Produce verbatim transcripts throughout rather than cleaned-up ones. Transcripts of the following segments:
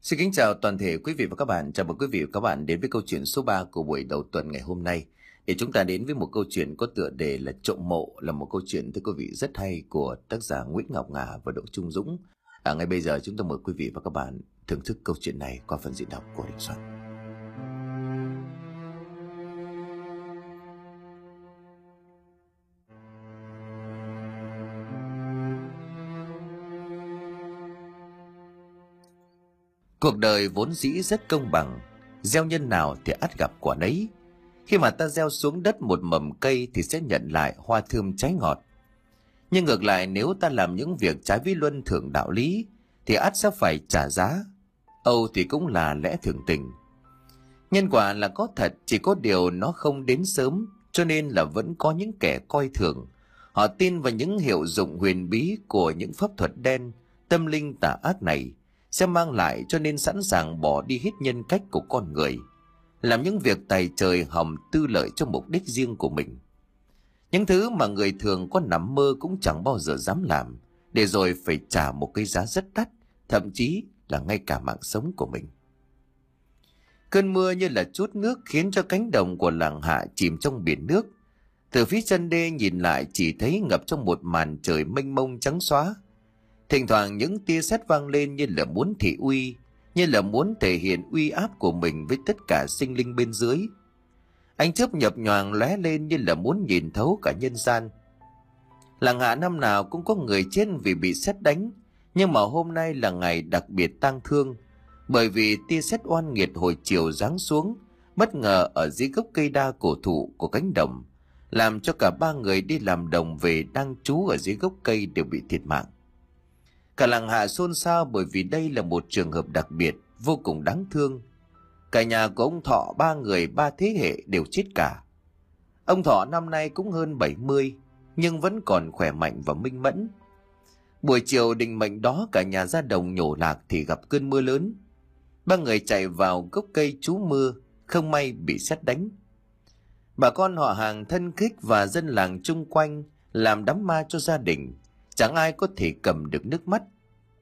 Xin kính chào toàn thể quý vị và các bạn. Chào mừng quý vị và các bạn đến với câu chuyện số ba của buổi đầu tuần ngày hôm nay. Để chúng ta đến với một câu chuyện có tựa đề là Trộm Mộ, là một câu chuyện thưa quý vị rất hay của tác giả Nguyễn Ngọc Ngà và Đỗ Trung Dũng. À, ngay bây giờ chúng ta mời quý vị và các bạn thưởng thức câu chuyện này qua phần diễn đọc của Đình Xuân. Cuộc đời vốn dĩ rất công bằng, gieo nhân nào thì ắt gặp quả nấy. Khi mà ta gieo xuống đất một mầm cây thì sẽ nhận lại hoa thơm trái ngọt. Nhưng ngược lại, nếu ta làm những việc trái với luân thường đạo lý thì ắt sẽ phải trả giá. Âu thì cũng là lẽ thường tình. Nhân quả là có thật, chỉ có điều nó không đến sớm, cho nên là vẫn có những kẻ coi thường. Họ tin vào những hiệu dụng huyền bí của những pháp thuật đen, tâm linh tà ác này sẽ mang lại, cho nên sẵn sàng bỏ đi hết nhân cách của con người, làm những việc tày trời hòng tư lợi cho mục đích riêng của mình. Những thứ mà người thường có nằm mơ cũng chẳng bao giờ dám làm, để rồi phải trả một cái giá rất đắt, thậm chí là ngay cả mạng sống của mình. Cơn mưa như là trút nước khiến cho cánh đồng của làng Hạ chìm trong biển nước. Từ phía chân đê nhìn lại chỉ thấy ngập trong một màn trời mênh mông trắng xóa. Thỉnh thoảng những tia sét vang lên như là muốn thị uy, như là muốn thể hiện uy áp của mình với tất cả sinh linh bên dưới. Ánh chớp nhập nhoàng lóe lên như là muốn nhìn thấu cả nhân gian. Làng Hạ năm nào cũng có người chết vì bị sét đánh, nhưng mà hôm nay là ngày đặc biệt tang thương, bởi vì tia sét oan nghiệt hồi chiều giáng xuống bất ngờ ở dưới gốc cây đa cổ thụ của cánh đồng, làm cho cả ba người đi làm đồng về đang trú ở dưới gốc cây đều bị thiệt mạng. Cả làng Hạ xôn xao bởi vì đây là một trường hợp đặc biệt, vô cùng đáng thương. Cả nhà của ông Thọ ba người ba thế hệ đều chết cả. Ông Thọ năm nay cũng hơn bảy mươi, nhưng vẫn còn khỏe mạnh và minh mẫn. Buổi chiều định mệnh đó, cả nhà ra đồng nhổ lạc thì gặp cơn mưa lớn. Ba người chạy vào gốc cây trú mưa, không may bị sét đánh. Bà con họ hàng thân khích và dân làng chung quanh làm đám ma cho gia đình, chẳng ai có thể cầm được nước mắt.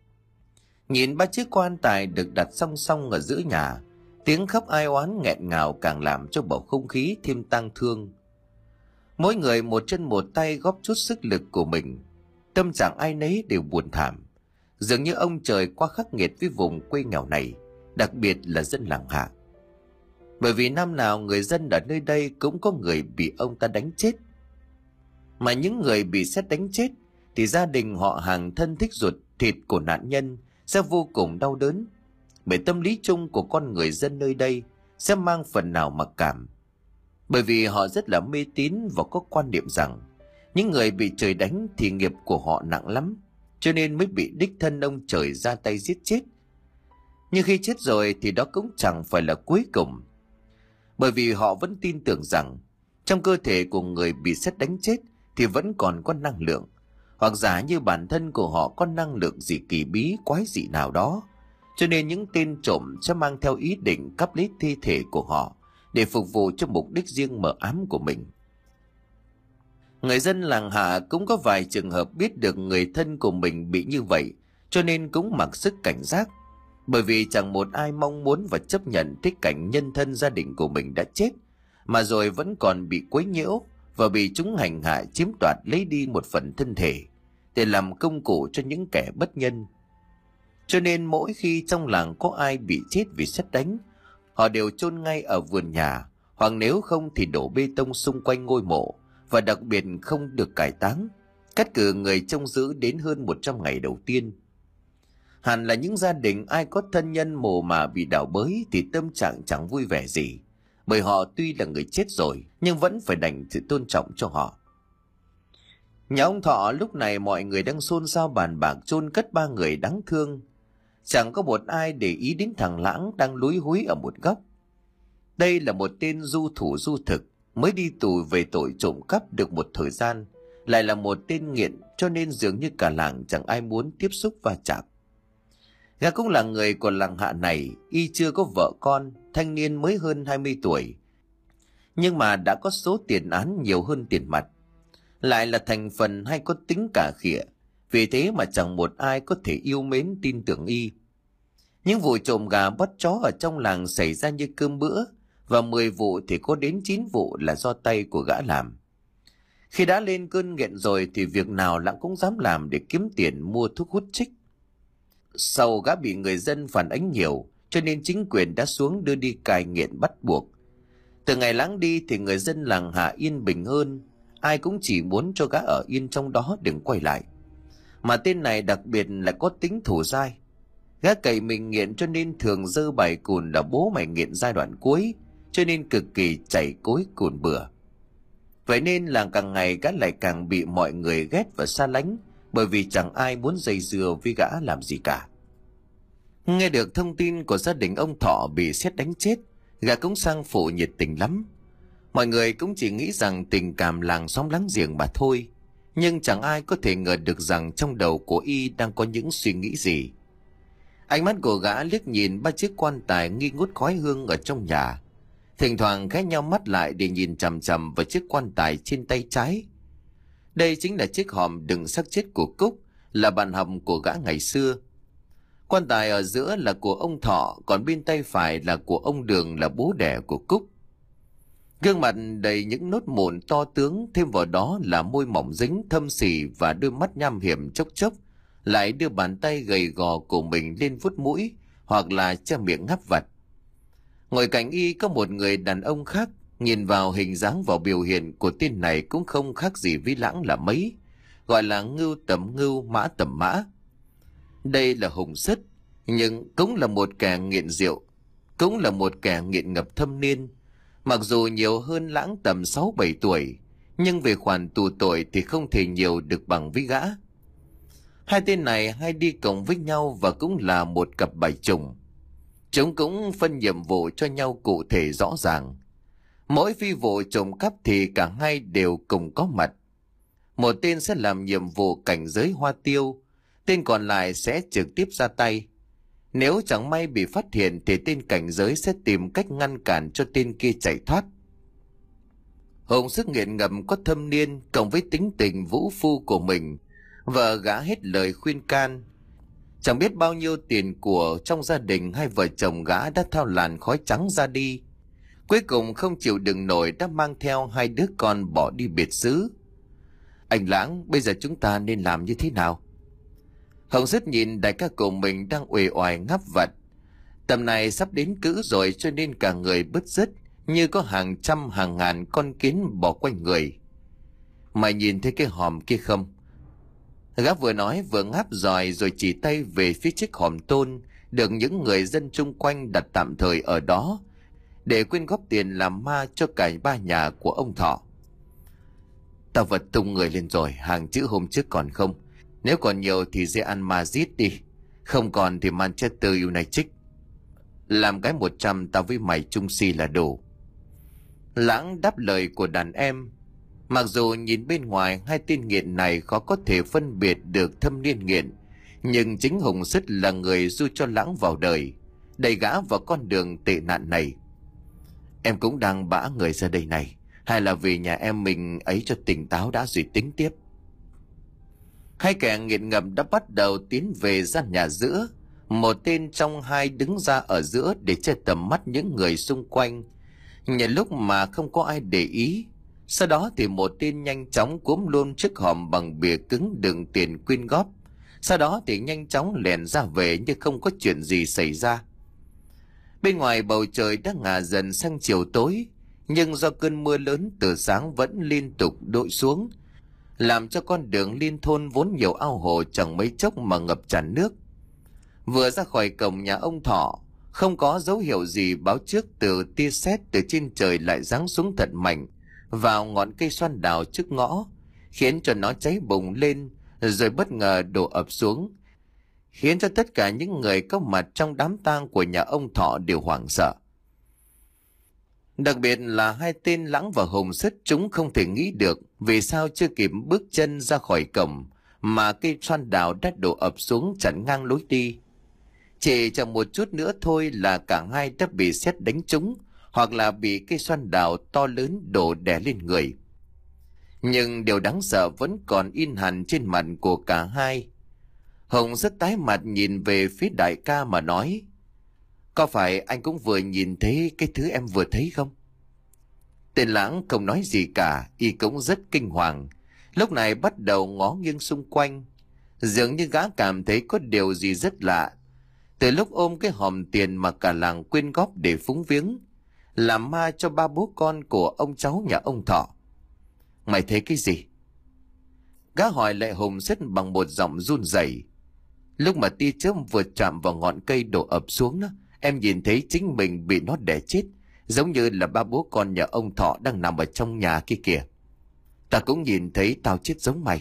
Nhìn ba chiếc quan tài được đặt song song ở giữa nhà, tiếng khóc ai oán nghẹn ngào càng làm cho bầu không khí thêm tang thương. Mỗi người một chân một tay góp chút sức lực của mình, tâm trạng ai nấy đều buồn thảm. Dường như ông trời quá khắc nghiệt với vùng quê nghèo này, đặc biệt là dân làng Hạ. Bởi vì năm nào người dân ở nơi đây cũng có người bị ông ta đánh chết. Mà những người bị sét đánh chết thì gia đình họ hàng thân thích ruột thịt của nạn nhân sẽ vô cùng đau đớn, bởi tâm lý chung của con người dân nơi đây sẽ mang phần nào mặc cảm. Bởi vì họ rất là mê tín và có quan niệm rằng những người bị trời đánh thì nghiệp của họ nặng lắm, cho nên mới bị đích thân ông trời ra tay giết chết. Nhưng khi chết rồi thì đó cũng chẳng phải là cuối cùng, bởi vì họ vẫn tin tưởng rằng trong cơ thể của người bị sét đánh chết thì vẫn còn có năng lượng, hoặc giả như bản thân của họ có năng lượng gì kỳ bí quái dị nào đó, cho nên những tên trộm sẽ mang theo ý định cắp lấy thi thể của họ để phục vụ cho mục đích riêng mờ ám của mình. Người dân làng Hạ cũng có vài trường hợp biết được người thân của mình bị như vậy, cho nên cũng mặc sức cảnh giác, bởi vì chẳng một ai mong muốn và chấp nhận thích cảnh nhân thân gia đình của mình đã chết, mà rồi vẫn còn bị quấy nhiễu và bị chúng hành hạ chiếm đoạt lấy đi một phần thân thể để làm công cụ cho những kẻ bất nhân. Cho nên mỗi khi trong làng có ai bị chết vì sét đánh, họ đều chôn ngay ở vườn nhà, hoặc nếu không thì đổ bê tông xung quanh ngôi mộ, và đặc biệt không được cải táng, cắt cử người trông giữ đến hơn một trăm ngày đầu tiên. Hẳn là những gia đình ai có thân nhân mồ mà bị đào bới thì tâm trạng chẳng vui vẻ gì, bởi họ tuy là người chết rồi nhưng vẫn phải dành sự tôn trọng cho họ. Nhà ông Thọ lúc này mọi người đang xôn xao bàn bạc chôn cất ba người đáng thương. Chẳng có một ai để ý đến thằng Lãng đang lúi húi ở một góc. Đây là một tên du thủ du thực, mới đi tù về tội trộm cắp được một thời gian, lại là một tên nghiện, cho nên dường như cả làng chẳng ai muốn tiếp xúc va chạm. Gã cũng là người của làng Hạ này, y chưa có vợ con, thanh niên mới hơn hai mươi tuổi, nhưng mà đã có số tiền án nhiều hơn tiền mặt, lại là thành phần hay có tính cả khịa, vì thế mà chẳng một ai có thể yêu mến tin tưởng y. Những vụ trộm gà bắt chó ở trong làng xảy ra như cơm bữa, và mười vụ thì có đến chín vụ là do tay của gã làm. Khi đã lên cơn nghiện rồi thì việc nào lão cũng dám làm để kiếm tiền mua thuốc hút chích. Sau gã bị người dân phản ánh nhiều, cho nên chính quyền đã xuống đưa đi cai nghiện bắt buộc. Từ ngày Lãng đi thì người dân làng Hạ yên bình hơn, ai cũng chỉ muốn cho gã ở yên trong đó đừng quay lại. Mà tên này đặc biệt là có tính thủ dai. Gã cày mình nghiện cho nên thường dơ bài cùn là bố mày nghiện giai đoạn cuối, cho nên cực kỳ chảy cối cùn bừa. Vậy nên làng càng ngày gã lại càng bị mọi người ghét và xa lánh, bởi vì chẳng ai muốn dây dưa với gã làm gì cả. Nghe được thông tin của gia đình ông Thọ bị sét đánh chết, gã cũng sang phụ nhiệt tình lắm. Mọi người cũng chỉ nghĩ rằng tình cảm làng xóm láng giềng mà thôi, nhưng chẳng ai có thể ngờ được rằng trong đầu của y đang có những suy nghĩ gì. Ánh mắt của gã liếc nhìn ba chiếc quan tài nghi ngút khói hương ở trong nhà, thỉnh thoảng ghé nhau mắt lại để nhìn chằm chằm vào chiếc quan tài trên tay trái. Đây chính là chiếc hòm đựng xác chết của Cúc, là bạn học của gã ngày xưa. Quan tài ở giữa là của ông Thọ, còn bên tay phải là của ông Đường, là bố đẻ của Cúc. Gương mặt đầy những nốt mụn to tướng, thêm vào đó là môi mỏng dính thâm sỉ và đôi mắt nham hiểm chốc chốc, lại đưa bàn tay gầy gò của mình lên vuốt mũi hoặc là che miệng ngáp vặt. Ngồi cạnh y có một người đàn ông khác, nhìn vào hình dáng và biểu hiện của tên này cũng không khác gì với Lãng là mấy, gọi là ngưu tầm ngưu, mã tầm mã. Đây là Hùng Sứt, nhưng cũng là một kẻ nghiện rượu, cũng là một kẻ nghiện ngập thâm niên. Mặc dù nhiều hơn Lãng tầm sáu bảy tuổi, nhưng về khoản tù tội thì không thể nhiều được bằng với gã. Hai tên này hay đi cùng với nhau và cũng là một cặp bài trùng. Chúng cũng phân nhiệm vụ cho nhau cụ thể rõ ràng. Mỗi phi vụ trộm cắp thì cả hai đều cùng có mặt. Một tên sẽ làm nhiệm vụ cảnh giới hoa tiêu, tên còn lại sẽ trực tiếp ra tay. Nếu chẳng may bị phát hiện thì tên cảnh giới sẽ tìm cách ngăn cản cho tên kia chạy thoát. Hùng Sức nghiện ngầm có thâm niên, cộng với tính tình vũ phu của mình, vợ gã hết lời khuyên can. Chẳng biết bao nhiêu tiền của trong gia đình hai vợ chồng gã đã theo làn khói trắng ra đi. Cuối cùng không chịu đựng nổi đã mang theo hai đứa con bỏ đi biệt xứ. Anh Lãng, bây giờ chúng ta nên làm như thế nào? Hồng Sứt nhìn đại ca của mình đang uể oải ngáp vặt. Tầm này sắp đến cữ rồi cho nên cả người bứt rứt, như có hàng trăm hàng ngàn con kiến bò quanh người. Mày nhìn thấy cái hòm kia không? Gã vừa nói vừa ngáp dòi rồi chỉ tay về phía chiếc hòm tôn được những người dân chung quanh đặt tạm thời ở đó để quyên góp tiền làm ma cho cả ba nhà của ông Thọ. Tao vật tung người lên rồi, hàng chữ hôm trước còn không? Nếu còn nhiều thì Real Madrid đi, không còn thì Manchester United. Làm cái một trăm tao với mày chung si là đủ. Lãng đáp lời của đàn em. Mặc dù nhìn bên ngoài hai tên nghiện này khó có thể phân biệt được thâm niên nghiện, nhưng chính Hùng Sứt là người du cho Lãng vào đời, đẩy gã vào con đường tệ nạn này. Em cũng đang bã người ra đây này, hay là vì nhà em mình ấy cho tỉnh táo đã rồi tính tiếp. Hai kẻ nghiện ngầm đã bắt đầu tiến về gian nhà giữa. Một tên trong hai đứng ra ở giữa để che tầm mắt những người xung quanh, nhận lúc mà không có ai để ý. Sau đó thì một tên nhanh chóng cuốn luôn chiếc hòm bằng bìa cứng đựng tiền quyên góp. Sau đó thì nhanh chóng lẻn ra về như không có chuyện gì xảy ra. Bên ngoài bầu trời đã ngả dần sang chiều tối, nhưng do cơn mưa lớn từ sáng vẫn liên tục đổ xuống, làm cho con đường liên thôn vốn nhiều ao hồ chẳng mấy chốc mà ngập tràn nước. Vừa ra khỏi cổng nhà ông Thọ, không có dấu hiệu gì báo trước từ tia sét từ trên trời lại giáng xuống thật mạnh vào ngọn cây xoan đào trước ngõ, khiến cho nó cháy bùng lên rồi bất ngờ đổ ập xuống, khiến cho tất cả những người có mặt trong đám tang của nhà ông Thọ đều hoảng sợ. Đặc biệt là hai tên Lãng và Hùng Sứt, chúng không thể nghĩ được vì sao chưa kịp bước chân ra khỏi cổng mà cây xoan đào đã đổ ập xuống chặn ngang lối đi. Chỉ chẳng một chút nữa thôi là cả hai đã bị sét đánh trúng, hoặc là bị cây xoan đào to lớn đổ đè lên người. Nhưng điều đáng sợ vẫn còn in hẳn trên mặt của cả hai. Hùng rất tái mặt nhìn về phía đại ca mà nói: Có phải anh cũng vừa nhìn thấy cái thứ em vừa thấy không? Tên Lãng không nói gì cả, y cũng rất kinh hoàng. Lúc này bắt đầu ngó nghiêng xung quanh. Dường như gã cảm thấy có điều gì rất lạ. Từ lúc ôm cái hòm tiền mà cả làng quyên góp để phúng viếng, làm ma cho ba bố con của ông cháu nhà ông Thọ. Mày thấy cái gì? Gã hỏi lại Hùng Sứt bằng một giọng run rẩy. Lúc mà tia chớp vừa chạm vào ngọn cây đổ ập xuống đó, em nhìn thấy chính mình bị nó đè chết, giống như là ba bố con nhà ông Thọ đang nằm ở trong nhà kia kìa. Ta cũng nhìn thấy tao chết giống mày.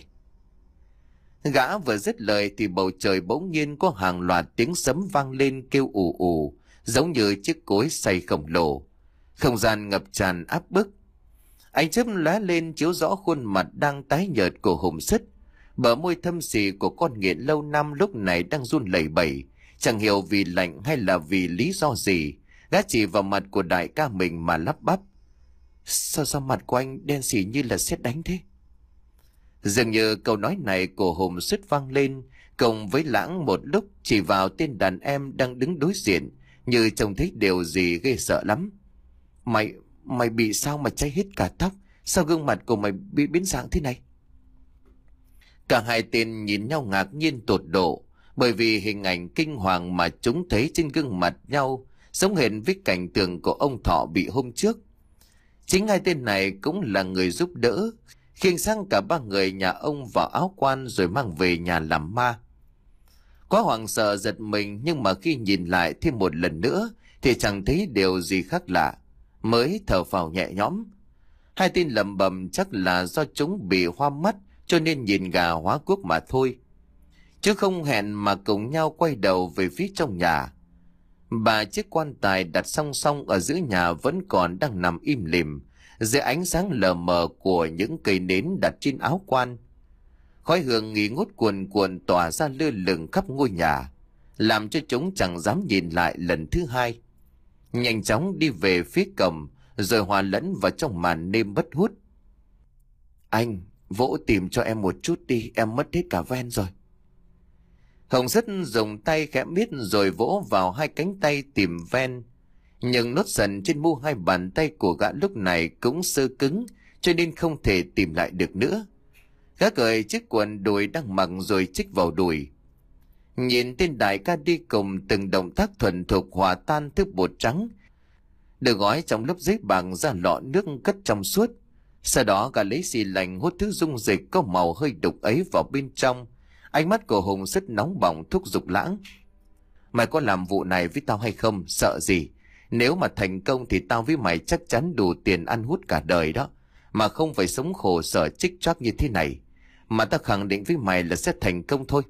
Gã vừa dứt lời thì bầu trời bỗng nhiên có hàng loạt tiếng sấm vang lên kêu ù ù, giống như chiếc cối xay khổng lồ. Không gian ngập tràn áp bức. Ánh chớp lóe lên chiếu rõ khuôn mặt đang tái nhợt của Hùng Sứt. Bờ môi thâm sì của con nghiện lâu năm lúc này đang run lẩy bẩy, chẳng hiểu vì lạnh hay là vì lý do gì. Gã chỉ vào mặt của đại ca mình mà lắp bắp. Sao sao mặt của anh đen xỉ như là sét đánh thế? Dường như câu nói này của Hùng Sứt vang lên cùng với Lãng một lúc, chỉ vào tên đàn em đang đứng đối diện, như trông thấy điều gì ghê sợ lắm. Mày, mày bị sao mà cháy hết cả tóc? Sao gương mặt của mày bị biến dạng thế này? Cả hai tên nhìn nhau ngạc nhiên tột độ, bởi vì hình ảnh kinh hoàng mà chúng thấy trên gương mặt nhau giống hệt với cảnh tượng của ông Thọ bị hôm trước. Chính hai tên này cũng là người giúp đỡ, khiêng sang cả ba người nhà ông vào áo quan rồi mang về nhà làm ma. Quá hoảng sợ giật mình, nhưng mà khi nhìn lại thêm một lần nữa thì chẳng thấy điều gì khác lạ, mới thở phào nhẹ nhõm. Hai tên lẩm bẩm chắc là do chúng bị hoa mắt cho nên nhìn gà hóa quốc mà thôi, chứ không hẹn mà cùng nhau quay đầu về phía trong nhà. Ba chiếc quan tài đặt song song ở giữa nhà vẫn còn đang nằm im lìm dưới ánh sáng lờ mờ của những cây nến đặt trên áo quan. Khói hương nghi ngút cuồn cuộn tỏa ra lơ lửng khắp ngôi nhà, làm cho chúng chẳng dám nhìn lại lần thứ hai. Nhanh chóng đi về phía cổng rồi hòa lẫn vào trong màn đêm bất hút. Anh, vỗ tìm cho em một chút đi, em mất hết cả ven rồi. Hồng Sứt dùng tay khẽ miết rồi vỗ vào hai cánh tay tìm ven. Nhưng nốt sần trên mu hai bàn tay của gã lúc này cũng sơ cứng, cho nên không thể tìm lại được nữa. Gã cởi chiếc quần đùi đang mặc rồi chích vào đùi. Nhìn tên đại ca đi cùng từng động tác thuần thục hòa tan thứ bột trắng được gói trong lớp giấy bằng ra lọ nước cất trong suốt. Sau đó gã lấy xì lành hút thứ dung dịch có màu hơi đục ấy vào bên trong. Ánh mắt của Hùng Sứt nóng bỏng thúc giục Lãng. Mày có làm vụ này với tao hay không? Sợ gì? Nếu mà thành công thì tao với mày chắc chắn đủ tiền ăn hút cả đời đó, mà không phải sống khổ sở trích choác như thế này. Mà tao khẳng định với mày là sẽ thành công thôi.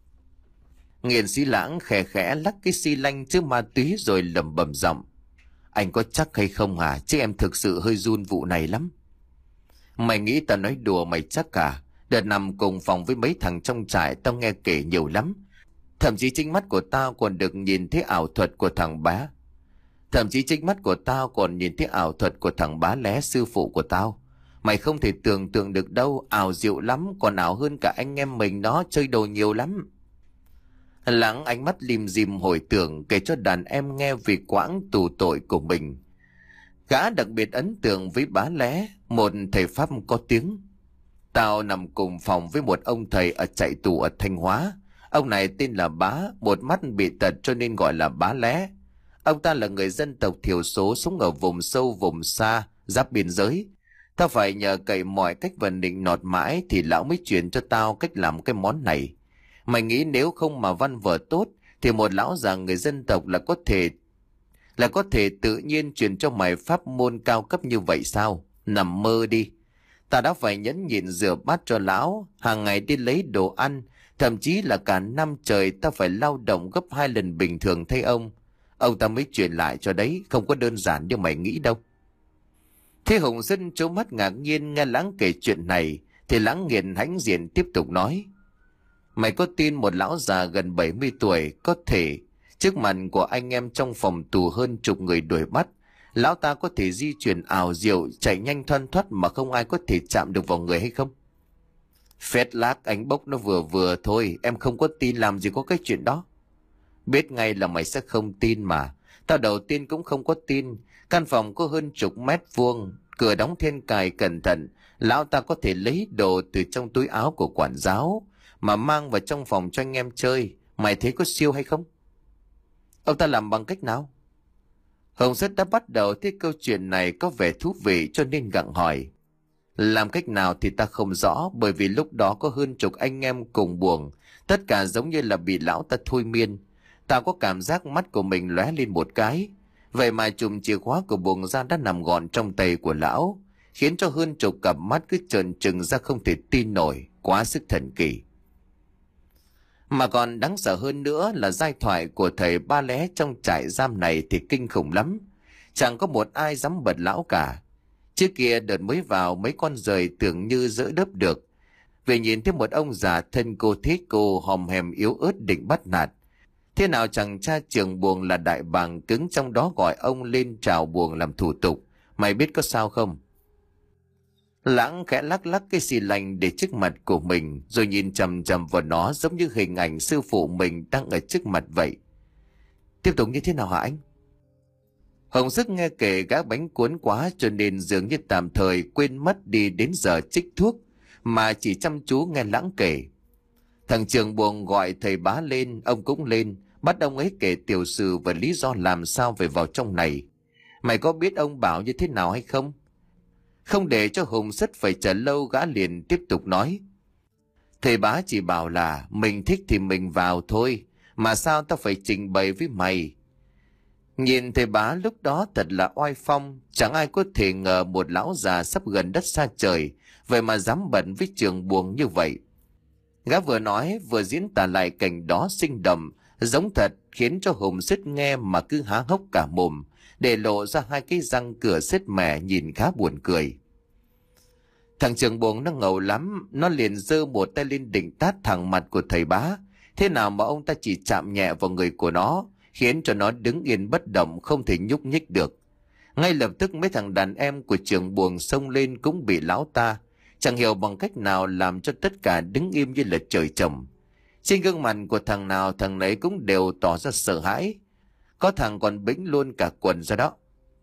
Nghiện sĩ Lãng khẽ khẽ lắc cái xi lanh chứa ma túy rồi lẩm bẩm giọng. Anh có chắc hay không hả? Chứ em thực sự hơi run vụ này lắm. Mày nghĩ tao nói đùa mày chắc cả? Đợt nằm cùng phòng với mấy thằng trong trại tao nghe kể nhiều lắm. Thậm chí chính mắt của tao còn được nhìn thấy ảo thuật của thằng bá. Thậm chí chính mắt của tao còn nhìn thấy ảo thuật của thằng bá lé sư phụ của tao. Mày không thể tưởng tượng được đâu, ảo diệu lắm, còn ảo hơn cả anh em mình đó, chơi đồ nhiều lắm. Lãng ánh mắt lim dim hồi tưởng kể cho đàn em nghe vì quãng tù tội của mình. Gã đặc biệt ấn tượng với bá lé, một thầy pháp có tiếng. Tao nằm cùng phòng với một ông thầy ở chạy tù ở Thanh Hóa. Ông này tên là Bá, một mắt bị tật cho nên gọi là Bá lé. Ông ta là người dân tộc thiểu số sống ở vùng sâu vùng xa, giáp biên giới. Tao phải nhờ cậy mọi cách và định nọt mãi thì lão mới truyền cho tao cách làm cái món này. Mày nghĩ nếu không mà văn vở tốt thì một lão già người dân tộc là có thể là có thể tự nhiên truyền cho mày pháp môn cao cấp như vậy sao? Nằm mơ đi. Ta đã phải nhẫn nhịn rửa bát cho lão, hàng ngày đi lấy đồ ăn, thậm chí là cả năm trời ta phải lao động gấp hai lần bình thường thay ông. Ông ta mới truyền lại cho đấy, không có đơn giản như mày nghĩ đâu. Thế Hùng Sứt trố mắt ngạc nhiên nghe Lãng kể chuyện này, thì Lãng nghiền hãnh diện tiếp tục nói. Mày có tin một lão già gần bảy mươi tuổi có thể trước mặt của anh em trong phòng tù hơn chục người đuổi bắt, lão ta có thể di chuyển ảo diệu, chạy nhanh thoăn thoắt mà không ai có thể chạm được vào người hay không? Phét lác ánh bốc nó vừa vừa thôi, em không có tin làm gì có cái chuyện đó. Biết ngay là mày sẽ không tin mà. Tao đầu tiên cũng không có tin. Căn phòng có hơn chục mét vuông, cửa đóng then cài cẩn thận, lão ta có thể lấy đồ từ trong túi áo của quản giáo mà mang vào trong phòng cho anh em chơi. Mày thấy có siêu hay không? Ông ta làm bằng cách nào? Hồng Sất đã bắt đầu thấy câu chuyện này có vẻ thú vị cho nên gặng hỏi. Làm cách nào thì ta không rõ, bởi vì lúc đó có hơn chục anh em cùng buồng, tất cả giống như là bị lão ta thôi miên. Ta có cảm giác mắt của mình lóe lên một cái, vậy mà chùm chìa khóa của buồng ra đã nằm gọn trong tay của lão, khiến cho hơn chục cặp mắt cứ trợn trừng ra không thể tin nổi, quá sức thần kỳ. Mà còn đáng sợ hơn nữa là giai thoại của thầy Ba Lé trong trại giam này thì kinh khủng lắm. Chẳng có một ai dám bật lão cả. Trước kia đợt mới vào mấy con rời tưởng như dỡ đớp được. Về nhìn thấy một ông già thân cô thế cô hòm hèm yếu ớt định bắt nạt. Thế nào chẳng cha trưởng buồng là đại bàng cứng trong đó gọi ông lên chào buồng làm thủ tục. Mày biết có sao không? Lãng khẽ lắc lắc cái xì lành để trước mặt của mình, rồi nhìn chằm chằm vào nó giống như hình ảnh sư phụ mình đang ở trước mặt vậy. Tiếp tục như thế nào hả anh? Hồng Sức nghe kể gã bánh cuốn quá cho nên dường như tạm thời quên mất đi đến giờ trích thuốc, mà chỉ chăm chú nghe Lãng kể. Thằng trưởng buồng gọi thầy Bá lên, ông cũng lên, bắt ông ấy kể tiểu sử và lý do làm sao phải vào trong này. Mày có biết ông bảo như thế nào hay không? Không để cho Hồng Sất phải chờ lâu, gã liền tiếp tục nói. Thầy Bá chỉ bảo là mình thích thì mình vào thôi, mà sao tao phải trình bày với mày? Nhìn thầy Bá lúc đó thật là oai phong, chẳng ai có thể ngờ một lão già sắp gần đất xa trời, vậy mà dám bận với trường buồng như vậy. Gã vừa nói vừa diễn tả lại cảnh đó sinh động, giống thật, khiến cho Hồng Sất nghe mà cứ há hốc cả mồm, để lộ ra hai cái răng cửa sết mẻ nhìn khá buồn cười. Thằng trưởng buồng nó ngầu lắm, nó liền giơ một tay lên định tát thẳng mặt của thầy Bá. Thế nào mà ông ta chỉ chạm nhẹ vào người của nó, khiến cho nó đứng yên bất động, không thể nhúc nhích được. Ngay lập tức mấy thằng đàn em của trưởng buồng xông lên cũng bị lão ta, chẳng hiểu bằng cách nào làm cho tất cả đứng im như là trời trồng. Trên gương mặt của thằng nào thằng nấy cũng đều tỏ ra sợ hãi. Có thằng còn bĩnh luôn cả quần ra đó.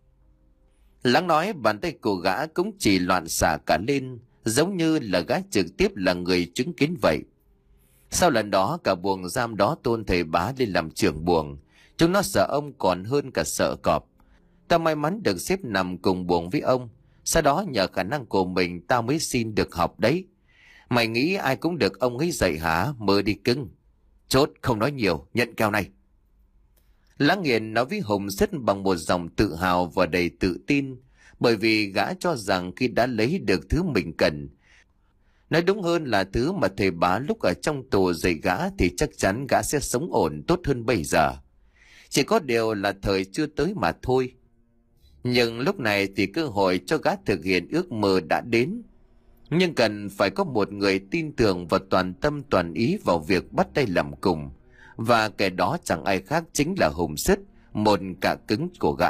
Lãng nói bàn tay của gã cũng chỉ loạn xạ cả lên, giống như là gã trực tiếp là người chứng kiến vậy. Sau lần đó cả buồng giam đó tôn thầy Bá lên làm trưởng buồng. Chúng nó sợ ông còn hơn cả sợ cọp. Tao may mắn được xếp nằm cùng buồng với ông. Sau đó nhờ khả năng của mình tao mới xin được học đấy. Mày nghĩ ai cũng được ông ấy dạy hả? Mơ đi cưng. Chốt không nói nhiều, nhận keo này. Lãng Nghiền nói với Hồng Sất bằng một giọng tự hào và đầy tự tin, bởi vì gã cho rằng khi đã lấy được thứ mình cần, nói đúng hơn là thứ mà thầy Bá lúc ở trong tù dạy gã, thì chắc chắn gã sẽ sống ổn tốt hơn bây giờ. Chỉ có điều là thời chưa tới mà thôi. Nhưng lúc này thì cơ hội cho gã thực hiện ước mơ đã đến. Nhưng cần phải có một người tin tưởng và toàn tâm toàn ý vào việc bắt tay làm cùng. Và kẻ đó chẳng ai khác chính là Hồng Sất, một cạ cứng của gã.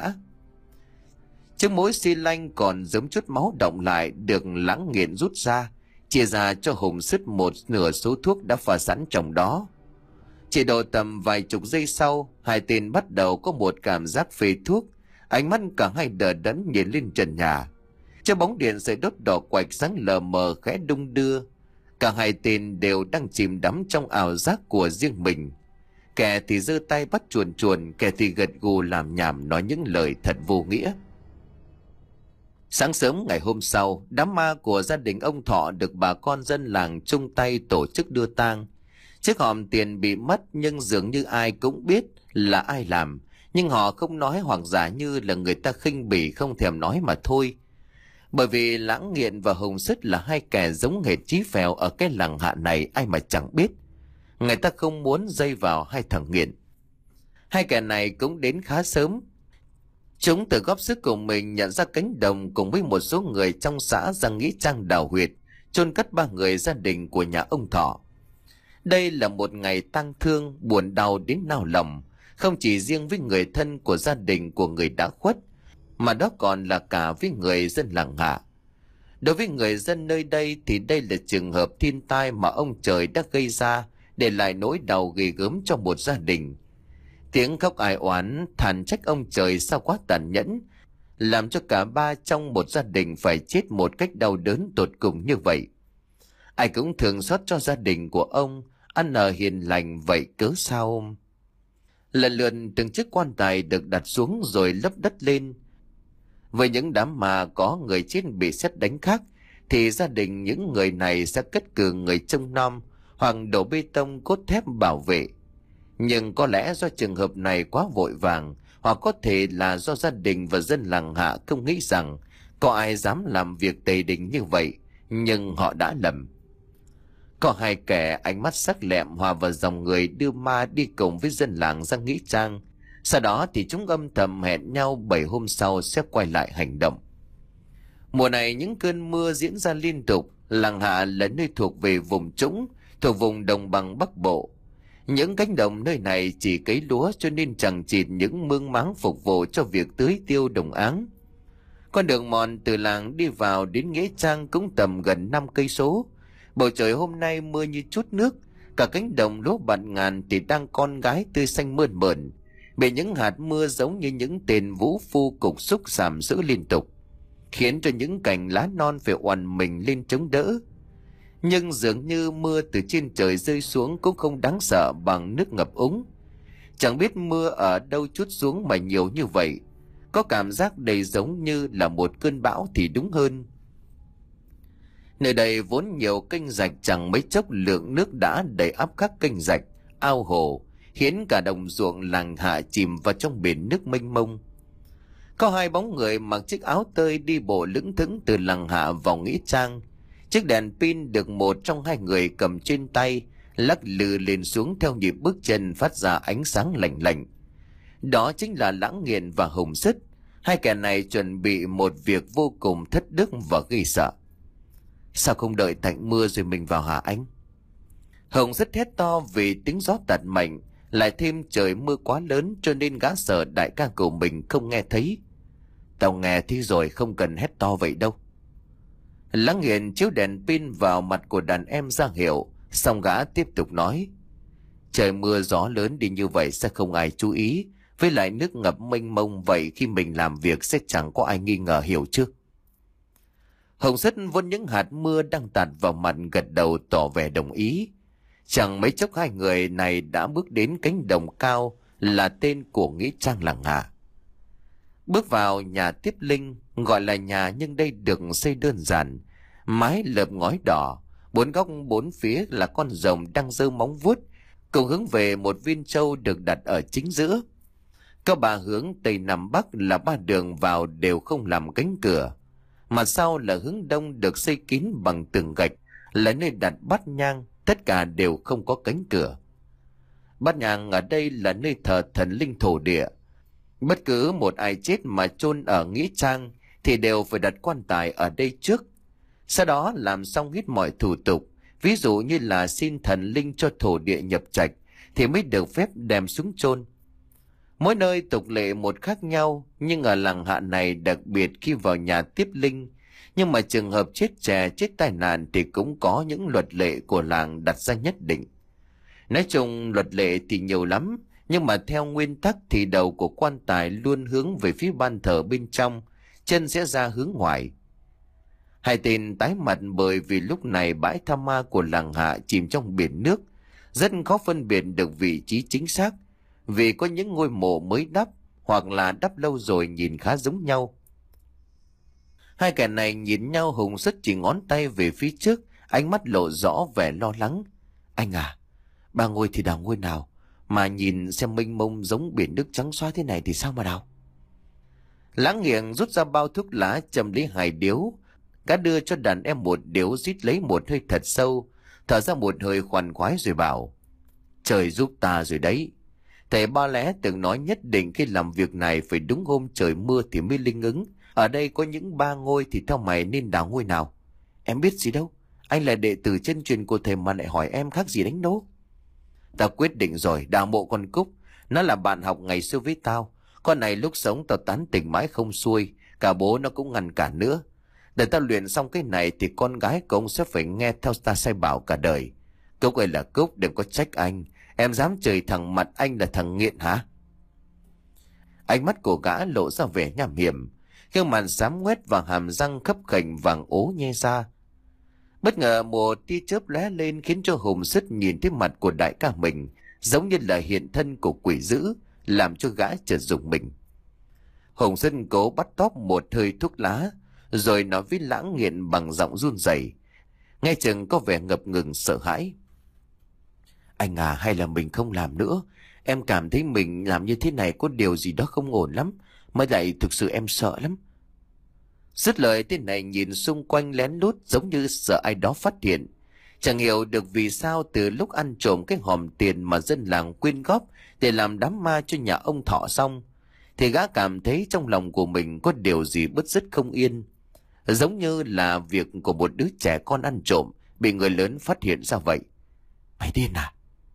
Chiếc mối xi lanh còn giống chút máu động lại được Lãng Nghiền rút ra, chia ra cho Hồng Sất một nửa số thuốc đã pha sẵn trong đó. Chỉ độ tầm vài chục giây sau, hai tên bắt đầu có một cảm giác phê thuốc. Ánh mắt cả hai đờ đẫn nhìn lên trần nhà. Cho bóng điện sợi đốt đỏ quạch sáng lờ mờ khẽ đung đưa. Cả hai tên đều đang chìm đắm trong ảo giác của riêng mình. Kẻ thì giơ tay bắt chuồn chuồn, kẻ thì gật gù làm nhảm nói những lời thật vô nghĩa. Sáng sớm ngày hôm sau, đám ma của gia đình ông Thọ được bà con dân làng chung tay tổ chức đưa tang. Chiếc hòm tiền bị mất nhưng dường như ai cũng biết là ai làm, nhưng họ không nói hoặc giả như là người ta khinh bỉ không thèm nói mà thôi. Bởi vì Lãng Nghiện và Hồng Sất là hai kẻ giống hệt Chí Phèo ở cái làng hạ này, ai mà chẳng biết. Người ta không muốn dây vào hai thằng nghiện. Hai kẻ này cũng đến khá sớm. Chúng tự góp sức của mình nhận ra cánh đồng cùng với một số người trong xã ra nghĩa trang đào huyệt, chôn cất ba người gia đình của nhà ông Thọ. Đây là một ngày tang thương buồn đau đến nao lòng, không chỉ riêng với người thân của gia đình của người đã khuất, mà đó còn là cả với người dân làng hạ. Đối với người dân nơi đây thì đây là trường hợp thiên tai mà ông trời đã gây ra, để lại nỗi đau ghê gớm cho một gia đình. Tiếng khóc ai oán than trách ông trời sao quá tàn nhẫn, làm cho cả ba trong một gia đình phải chết một cách đau đớn tột cùng như vậy. Ai cũng thường xót cho gia đình của ông, ăn ở hiền lành vậy cớ sao? Lần lượt từng chiếc quan tài được đặt xuống rồi lấp đất lên. Với những đám mà có người chết bị sét đánh khác, thì gia đình những người này sẽ cất cử người trông nom hoặc đổ bê tông cốt thép bảo vệ. Nhưng có lẽ do trường hợp này quá vội vàng, hoặc có thể là do gia đình và dân làng Hạ không nghĩ rằng có ai dám làm việc tày đình như vậy, nhưng họ đã lầm. Có hai kẻ ánh mắt sắc lẹm hòa vào dòng người đưa ma đi cùng với dân làng ra nghĩa trang. Sau đó thì chúng âm thầm hẹn nhau bảy hôm sau sẽ quay lại hành động. Mùa này những cơn mưa diễn ra liên tục. Làng Hạ là nơi thuộc về vùng trũng, thuộc vùng đồng bằng Bắc Bộ. Những cánh đồng nơi này chỉ cấy lúa, cho nên chẳng chịt những mương máng phục vụ cho việc tưới tiêu đồng áng. Con đường mòn từ làng đi vào đến nghĩa trang cũng tầm gần năm cây số. Bầu trời hôm nay mưa như chút nước, cả cánh đồng lúa bạt ngàn thì đang con gái tươi xanh mơn mởn, bị những hạt mưa giống như những tên vũ phu cục xúc sàm sỡ liên tục, khiến cho những cành lá non phải oằn mình lên chống đỡ. Nhưng dường như mưa từ trên trời rơi xuống cũng không đáng sợ bằng nước ngập úng. Chẳng biết mưa ở đâu trút xuống mà nhiều như vậy, có cảm giác đầy giống như là một cơn bão thì đúng hơn. Nơi đây vốn nhiều kênh rạch, chẳng mấy chốc lượng nước đã đầy ắp các kênh rạch, ao hồ, khiến cả đồng ruộng làng Hạ chìm vào trong biển nước mênh mông. Có hai bóng người mặc chiếc áo tơi đi bộ lững thững từ làng Hạ vào nghĩa trang. Chiếc đèn pin được một trong hai người cầm trên tay lắc lư lên xuống theo nhịp bước chân phát ra ánh sáng lạnh lạnh. Đó chính là Lãng Nghiện và Hồng Sứt. Hai kẻ này chuẩn bị một việc vô cùng thất đức và gây sợ. Sao không đợi tạnh mưa rồi mình vào hả anh? Hồng Sứt hét to vì tiếng gió tạt mạnh, lại thêm trời mưa quá lớn cho nên gã sợ đại ca của mình không nghe thấy. Tao nghe thế rồi, không cần hét to vậy đâu. Lãng Nghiện chiếu đèn pin vào mặt của đàn em ra hiệu, xong gã tiếp tục nói: Trời mưa gió lớn đi như vậy sẽ không ai chú ý, với lại nước ngập mênh mông vậy khi mình làm việc sẽ chẳng có ai nghi ngờ, hiểu chưa? Hồng Sứt vốn những hạt mưa đang tạt vào mặt gật đầu tỏ vẻ đồng ý. Chẳng mấy chốc hai người này đã bước đến cánh đồng cao là tên của nghĩa trang làng Hạ. Bước vào nhà tiếp linh, gọi là nhà nhưng đây được xây đơn giản, mái lợp ngói đỏ, bốn góc bốn phía là con rồng đang giơ móng vuốt, cùng hướng về một viên trâu được đặt ở chính giữa. Các ba hướng tây nam bắc là ba đường vào đều không làm cánh cửa. Mặt sau là hướng đông được xây kín bằng tường gạch, là nơi đặt bát nhang, tất cả đều không có cánh cửa. Bát nhang ở đây là nơi thờ thần linh thổ địa. Bất cứ một ai chết mà chôn ở nghĩa trang thì đều phải đặt quan tài ở đây trước. Sau đó làm xong hết mọi thủ tục, ví dụ như là xin thần linh cho thổ địa nhập trạch thì mới được phép đem xuống chôn. Mỗi nơi tục lệ một khác nhau, nhưng ở làng Hạ này đặc biệt khi vào nhà tiếp linh. Nhưng mà trường hợp chết trẻ, chết tai nạn thì cũng có những luật lệ của làng đặt ra nhất định. Nói chung luật lệ thì nhiều lắm, nhưng mà theo nguyên tắc thì đầu của quan tài luôn hướng về phía ban thờ bên trong, chân sẽ ra hướng ngoài. Hai tên tái mặt bởi vì lúc này bãi tha ma của làng Hạ chìm trong biển nước, rất khó phân biệt được vị trí chính xác, vì có những ngôi mộ mới đắp hoặc là đắp lâu rồi nhìn khá giống nhau. Hai kẻ này nhìn nhau, Hùng Sứt chỉ ngón tay về phía trước, ánh mắt lộ rõ vẻ lo lắng. Anh à, ba ngôi thì đào ngôi nào, mà nhìn xem mênh mông giống biển nước trắng xóa thế này thì sao mà đào? Lãng Nghiện rút ra bao thuốc lá châm lấy hai điếu, gã đưa cho đàn em một điếu, rít lấy một hơi thật sâu, thở ra một hơi khoan khoái rồi bảo: Trời giúp ta rồi đấy. Thầy Ba Lé từng nói nhất định khi làm việc này phải đúng hôm trời mưa thì mới linh ứng. Ở đây có những ba ngôi thì theo mày nên đào ngôi nào? Em biết gì đâu, anh là đệ tử chân truyền của thầy mà lại hỏi em khác gì đánh đố. Tao quyết định rồi, đào mộ con Cúc. Nó là bạn học ngày xưa với tao. Con này lúc sống tao tán tỉnh mãi không xuôi, cả bố nó cũng ngăn cản nữa. Để tao luyện xong cái này thì con gái của ông sẽ phải nghe theo ta sai bảo cả đời. Cúc ơi là Cúc, đừng có trách anh. Em dám chửi thằng mặt anh là thằng nghiện hả? Ánh mắt của gã lộ ra vẻ nham hiểm, gương mặt xám ngoét và hàm răng khấp khểnh vàng ố nhe ra. Bất ngờ một tia chớp lóe lên khiến cho Hùng Sứt nhìn thấy mặt của đại ca mình, giống như là hiện thân của quỷ dữ, làm cho gã chợt rùng mình. Hùng Sứt cố bắt tóp một hơi thuốc lá, rồi nói với Lãng Nghiện bằng giọng run rẩy, nghe chừng có vẻ ngập ngừng sợ hãi: "Anh à, hay là mình không làm nữa? Em cảm thấy mình làm như thế này có điều gì đó không ổn lắm, mới lại thực sự em sợ lắm." Dứt lời tên này nhìn xung quanh lén lút, giống như sợ ai đó phát hiện. Chẳng hiểu được vì sao từ lúc ăn trộm cái hòm tiền mà dân làng quyên góp để làm đám ma cho nhà ông Thọ xong, thì gã cảm thấy trong lòng của mình có điều gì bứt rứt không yên, giống như là việc của một đứa trẻ con ăn trộm bị người lớn phát hiện ra vậy. "Mày điên à?"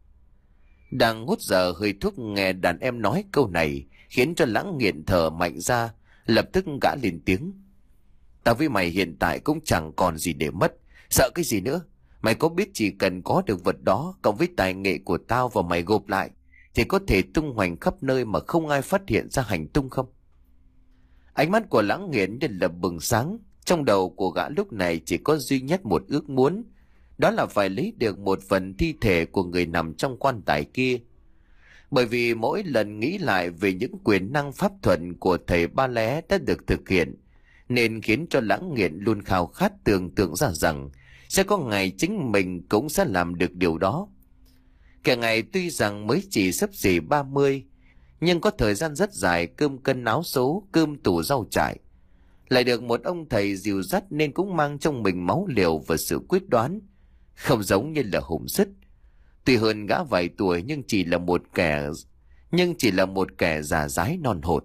Đang hút giờ hơi thuốc, nghe đàn em nói câu này khiến cho Lãng Nghiện thở mạnh ra, lập tức gã lên tiếng: "Tao với mày hiện tại cũng chẳng còn gì để mất, sợ cái gì nữa? Mày có biết chỉ cần có được vật đó cộng với tài nghệ của tao và mày gộp lại thì có thể tung hoành khắp nơi mà không ai phát hiện ra hành tung không?" Ánh mắt của Lãng Nghiện như là bừng sáng. Trong đầu của gã lúc này chỉ có duy nhất một ước muốn, đó là phải lấy được một phần thi thể của người nằm trong quan tài kia. Bởi vì mỗi lần nghĩ lại về những quyền năng pháp thuật của thầy Ba Lé đã được thực hiện, nên khiến cho Lãng Nghiện luôn khao khát tưởng tượng ra rằng sẽ có ngày chính mình cũng sẽ làm được điều đó. Kẻ ngày tuy rằng mới chỉ xấp xỉ ba mươi, nhưng có thời gian rất dài cơm cân áo số, cơm tủ rau trải. Lại được một ông thầy dìu dắt nên cũng mang trong mình máu liều và sự quyết đoán, không giống như là Hùng Sứt. Tuy hơn gã vài tuổi nhưng chỉ là một kẻ nhưng chỉ là một kẻ già dái non hột.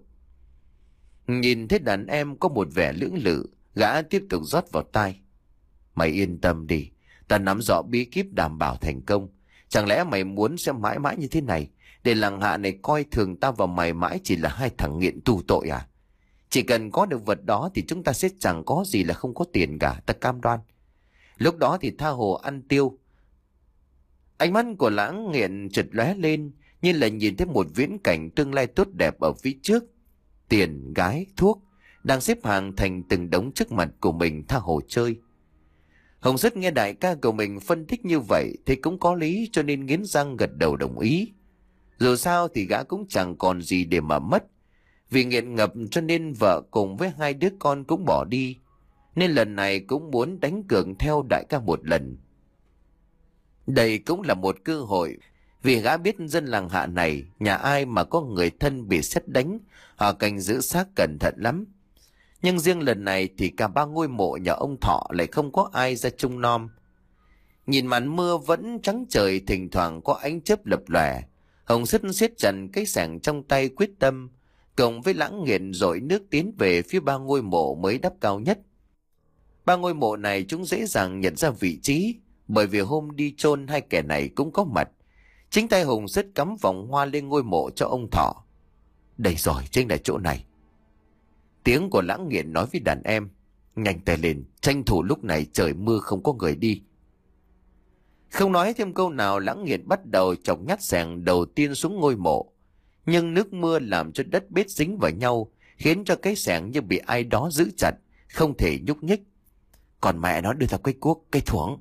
Nhìn thấy đàn em có một vẻ lưỡng lự, gã tiếp tục rót vào tai: "Mày yên tâm đi, ta nắm rõ bí kíp đảm bảo thành công. Chẳng lẽ mày muốn sẽ mãi mãi như thế này, để làng hạ này coi thường ta và mày mãi chỉ là hai thằng nghiện tù tội à? Chỉ cần có được vật đó thì chúng ta sẽ chẳng có gì là không có tiền cả, ta cam đoan. Lúc đó thì tha hồ ăn tiêu." Ánh mắt của Lãng Nghiện chợt lóe lên, như là nhìn thấy một viễn cảnh tương lai tốt đẹp ở phía trước. Tiền, gái, thuốc đang xếp hàng thành từng đống trước mặt của mình, tha hồ chơi. Hồng Sứt nghe đại ca của mình phân tích như vậy thì cũng có lý, cho nên nghiến răng gật đầu đồng ý. Dù sao thì gã cũng chẳng còn gì để mà mất. Vì nghiện ngập cho nên vợ cùng với hai đứa con cũng bỏ đi, nên lần này cũng muốn đánh cược theo đại ca một lần. Đây cũng là một cơ hội, vì gã biết dân làng hạ này nhà ai mà có người thân bị sét đánh, họ canh giữ xác cẩn thận lắm. Nhưng riêng lần này thì cả ba ngôi mộ nhà ông Thọ lại không có ai ra trông nom. Nhìn màn mưa vẫn trắng trời, thỉnh thoảng có ánh chớp lập lòe, Hồng Sứt siết chặt cái xẻng trong tay, quyết tâm cùng với Lãng Nghiện dội nước tiến về phía ba ngôi mộ mới đắp cao nhất. Ba ngôi mộ này chúng dễ dàng nhận ra vị trí, bởi vì hôm đi chôn hai kẻ này cũng có mặt. Chính tay Hồng Sứt cắm vòng hoa lên ngôi mộ cho ông Thọ. "Đây rồi, chính là chỗ này." Tiếng của Lãng Nghiện nói với đàn em: "Nhanh tay lên, tranh thủ lúc này trời mưa không có người đi." Không nói thêm câu nào, Lãng Nghiện bắt đầu chọc nhát xẻng đầu tiên xuống ngôi mộ. Nhưng nước mưa làm cho đất bết dính vào nhau, khiến cho cái xẻng như bị ai đó giữ chặt, không thể nhúc nhích. "Còn mẹ nó, đưa tao cái cuốc, cái thuổng."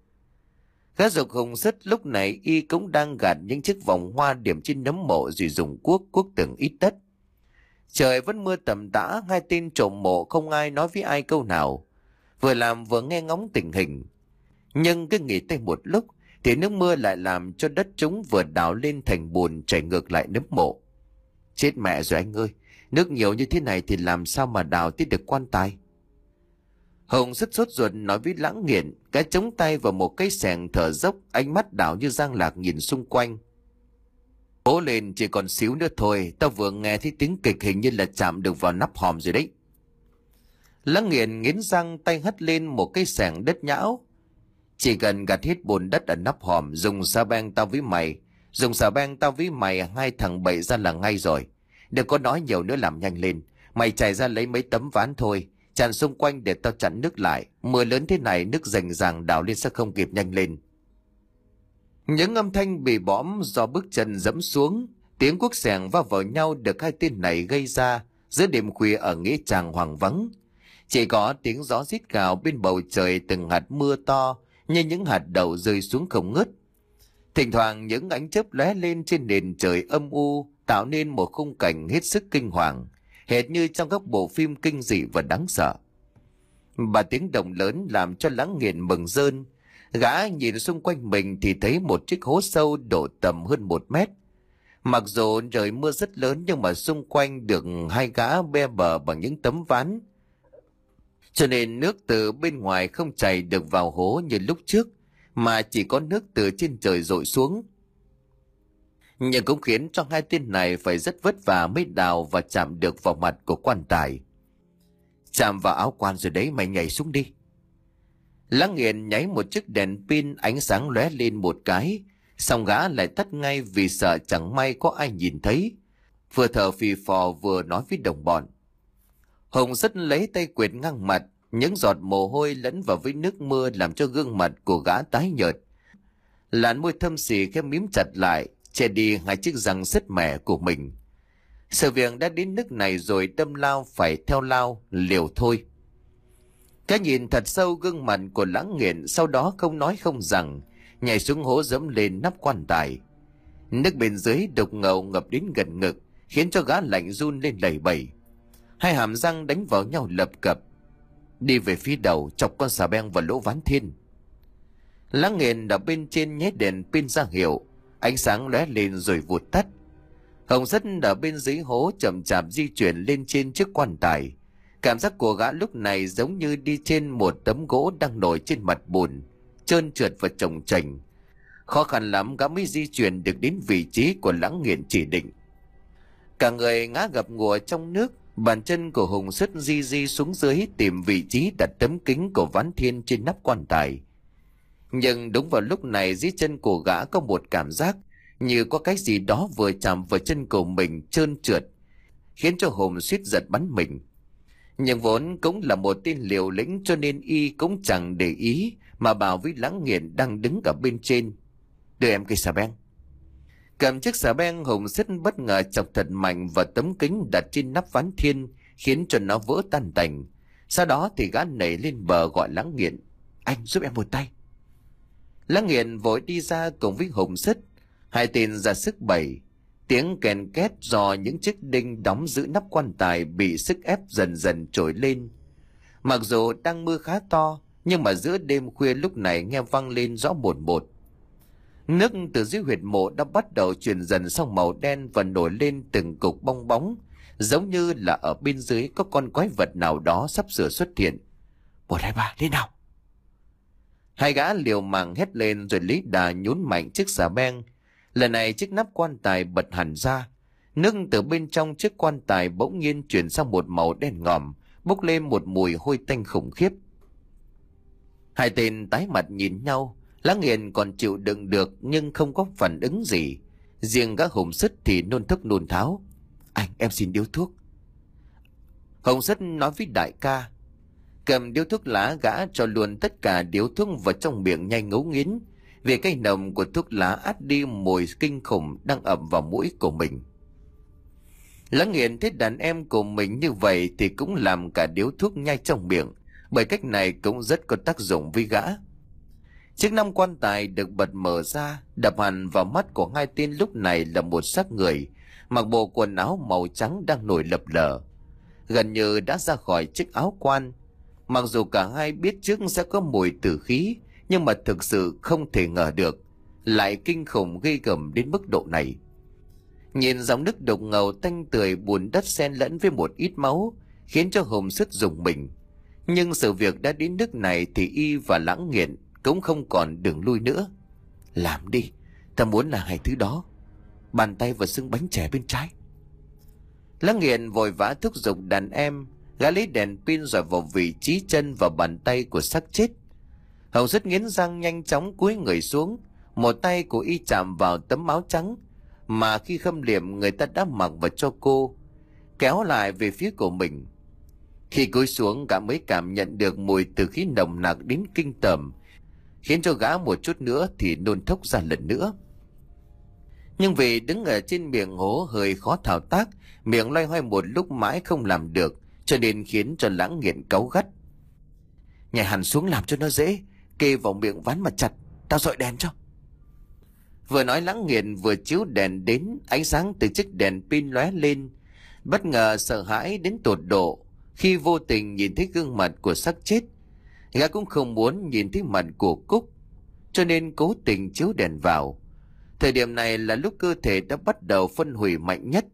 Gã giục Hồng Sứt lúc này y cũng đang gạt những chiếc vòng hoa điểm trên nấm mộ, rồi dùng cuốc cuốc từng ít đất. Trời vẫn mưa tầm tã, hai tên trộm mộ không ai nói với ai câu nào, vừa làm vừa nghe ngóng tình hình. Nhưng cứ nghỉ tay một lúc thì nước mưa lại làm cho đất chúng vừa đào lên thành bùn chảy ngược lại nấm mộ. "Chết mẹ rồi anh ơi, nước nhiều như thế này thì làm sao mà đào tiếp được quan tài?" Hồng Sứt sốt ruột nói với Lãng Nghiện, cái chống tay vào một cây xẻng thở dốc, ánh mắt đảo như giang lạc nhìn xung quanh. "Cố lên, chỉ còn xíu nữa thôi, tao vừa nghe thấy tiếng kịch hình như là chạm được vào nắp hòm rồi đấy." Lãng Nghiện nghiến răng, tay hất lên một cây xẻng đất nhão. "Chỉ cần gạt hết bùn đất ở nắp hòm, dùng xà beng tao với mày, dùng xà beng tao với mày, hai thằng bậy ra là ngay rồi. Đừng có nói nhiều nữa, làm nhanh lên. Mày chạy ra lấy mấy tấm ván thôi, tràn xung quanh để tao chặn nước lại. Mưa lớn thế này nước rành ràng đào lên sẽ không kịp, nhanh lên." Những âm thanh bị bõm do bước chân dẫm xuống Tiếng cuốc xẻng va vào nhau được hai tên này gây ra giữa đêm khuya ở nghĩa trang hoang vắng. Chỉ có tiếng gió rít gào bên bầu trời, từng hạt mưa to như những hạt đậu rơi xuống không ngớt. Thỉnh thoảng những ánh chớp lóe lên trên nền trời âm u, tạo nên một khung cảnh hết sức kinh hoàng, hệt như trong các bộ phim kinh dị và đáng sợ. Bà tiếng động lớn làm cho Láng Nghiền mừng rơn. Gã nhìn xung quanh mình thì thấy một chiếc hố sâu độ tầm hơn một mét. Mặc dù trời mưa rất lớn nhưng mà xung quanh được hai gã be bờ bằng những tấm ván, cho nên nước từ bên ngoài không chảy được vào hố như lúc trước, mà chỉ có nước từ trên trời dội xuống. Nhưng cũng khiến cho hai tên này phải rất vất vả mới đào và chạm được vào mặt của quan tài. Chạm vào áo quan rồi đấy, mày nhảy xuống đi. Láng Nghiền nháy một chiếc đèn pin, ánh sáng lóe lên một cái, xong gã lại tắt ngay vì sợ chẳng may có ai nhìn thấy. Vừa thở phì phò vừa nói với đồng bọn. Hồng rất lấy tay quệt ngang mặt, những giọt mồ hôi lẫn vào với nước mưa làm cho gương mặt của gã tái nhợt. Làn môi thâm xì khẽ mím chặt lại, che đi hai chiếc răng sứt mẻ của mình. Sự việc đã đến nước này rồi, đâm lao phải theo lao, liều thôi. Cái nhìn thật sâu gương mặt của Láng Nghiền, sau đó không nói không rằng nhảy xuống hố dẫm lên nắp quan tài. Nước bên dưới đục ngầu ngập đến gần ngực, khiến cho gã lạnh run lên lẩy bẩy. Hai hàm răng đánh vào nhau lập cập. Đi về phía đầu, chọc con xà beng vào lỗ ván thiên. Láng Nghiền ở bên trên nhét đèn pin ra hiệu, ánh sáng lóe lên rồi vụt tắt. Hồng Rất ở bên dưới hố chậm chạp di chuyển lên trên chiếc quan tài. Cảm giác của gã lúc này giống như đi trên một tấm gỗ đang nổi trên mặt bùn, trơn trượt và chồng chành. Khó khăn lắm gã mới di chuyển được đến vị trí của Láng Nghiền chỉ định. Cả người ngã gập ngùa trong nước, bàn chân của Hùng Sứt di di xuống dưới tìm vị trí đặt tấm kính của ván thiên trên nắp quan tài. Nhưng đúng vào lúc này, dưới chân của gã có một cảm giác như có cái gì đó vừa chạm vào chân của mình, trơn trượt, khiến cho Hùng suýt giật bắn mình. Nhưng vốn cũng là một tên liều lĩnh, cho nên y cũng chẳng để ý mà bảo với Láng Nghiền đang đứng ở bên trên. Đưa em cây xà beng. Cầm chiếc xà beng, Hùng Sứt bất ngờ chọc thật mạnh vào tấm kính đặt trên nắp ván thiên, khiến cho nó vỡ tan tành. Sau đó thì gã nảy lên bờ gọi Láng Nghiền. Anh giúp em một tay. Láng Nghiền vội đi ra cùng với Hùng Sứt. Hai tên ra sức bẩy. Tiếng kèn két do những chiếc đinh đóng giữ nắp quan tài bị sức ép dần dần trồi lên. Mặc dù đang mưa khá to, nhưng mà giữa đêm khuya lúc này nghe vang lên rõ một một. Nước từ dưới huyệt mộ đã bắt đầu chuyển dần sang màu đen và nổi lên từng cục bong bóng, giống như là ở bên dưới có con quái vật nào đó sắp sửa xuất hiện. Một, hai, ba, lên nào! Hai gã liều mạng hét lên rồi lấy đà nhún mạnh chiếc xà beng. Lần này chiếc nắp quan tài bật hẳn ra. Nước từ bên trong chiếc quan tài bỗng nhiên chuyển sang một màu đen ngòm, bốc lên một mùi hôi tanh khủng khiếp. Hai tên tái mặt nhìn nhau. Láng Nghiền còn chịu đựng được nhưng không có phản ứng gì. Riêng gã Hùng Sứt thì nôn thốc nôn tháo. Anh, em xin điếu thuốc. Hùng Sứt nói với đại ca. Cầm điếu thuốc lá, gã cho luôn tất cả điếu thuốc vào trong miệng nhanh ngấu nghiến, vì cái nồng của thuốc lá át đi mùi kinh khủng đang ập vào mũi của mình. Láng Nghiền thấy đàn em của mình như vậy thì cũng làm cả điếu thuốc nhai trong miệng, bởi cách này cũng rất có tác dụng với gã. Chiếc nắp quan tài được bật mở ra, đập hẳn vào mắt của hai tên lúc này là một xác người, mặc bộ quần áo màu trắng đang nổi lập lờ, gần như đã ra khỏi chiếc áo quan. Mặc dù cả hai biết trước sẽ có mùi tử khí, nhưng mà thực sự không thể ngờ được lại kinh khủng ghê gớm đến mức độ này. Nhìn dòng nước đục ngầu tanh tưởi, bùn đất xen lẫn với một ít máu, khiến cho Hùng Sứt rùng mình. Nhưng sự việc đã đến nước này thì y và Láng Nghiền cũng không còn đường lui nữa. Làm đi, ta muốn là hai thứ đó: bàn tay và xương bánh chè bên trái. Láng Nghiền vội vã thúc giục đàn em. Gã lấy đèn pin rồi vào vị trí chân và bàn tay của xác chết. Hồng Sứt nghiến răng nhanh chóng cúi người xuống. Một tay của y chạm vào tấm áo trắng mà khi khâm liệm người ta đã mặc vào cho cô, kéo lại về phía của mình. Khi cúi xuống, gã mới cảm nhận được mùi từ khí nồng nặc đến kinh tởm, khiến cho gã một chút nữa thì nôn thốc ra lần nữa. Nhưng vì đứng ở trên miệng hố hơi khó thao tác, miệng loay hoay một lúc mãi không làm được, cho nên khiến cho Lãng Nghiện cáu gắt: nhảy hẳn xuống làm cho nó dễ, kê vào miệng ván mà chặt, tao dọi đèn cho. Vừa nói Lãng Nghiện vừa chiếu đèn đến, ánh sáng từ chiếc đèn pin lóe lên. Bất ngờ sợ hãi đến tột độ khi vô tình nhìn thấy gương mặt của xác chết. Gã cũng không muốn nhìn thấy mặt của Cúc, cho nên cố tình chiếu đèn vào. Thời điểm này là lúc cơ thể đã bắt đầu phân hủy mạnh nhất.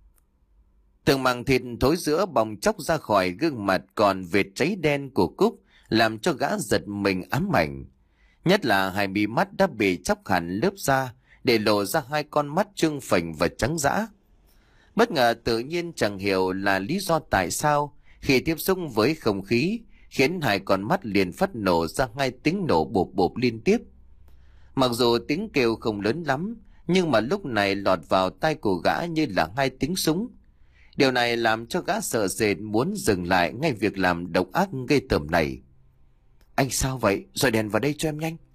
Từng mảng thịt thối rữa bong chóc ra khỏi gương mặt, còn vệt cháy đen của Cúc làm cho gã giật mình ám ảnh. Nhất là hai mí mắt đã bị chóc hẳn lớp da, để lộ ra hai con mắt trương phình và trắng dã. Bất ngờ tự nhiên chẳng hiểu là lý do tại sao, khi tiếp xúc với không khí, khiến hai con mắt liền phát nổ ra hai tiếng nổ bộp bộp liên tiếp. Mặc dù tiếng kêu không lớn lắm, nhưng mà lúc này lọt vào tai của gã như là hai tiếng súng. Điều này làm cho gã sợ sệt muốn dừng lại ngay việc làm độc ác ghê tởm này. Anh sao vậy? Dọi đèn vào đây cho em nhanh.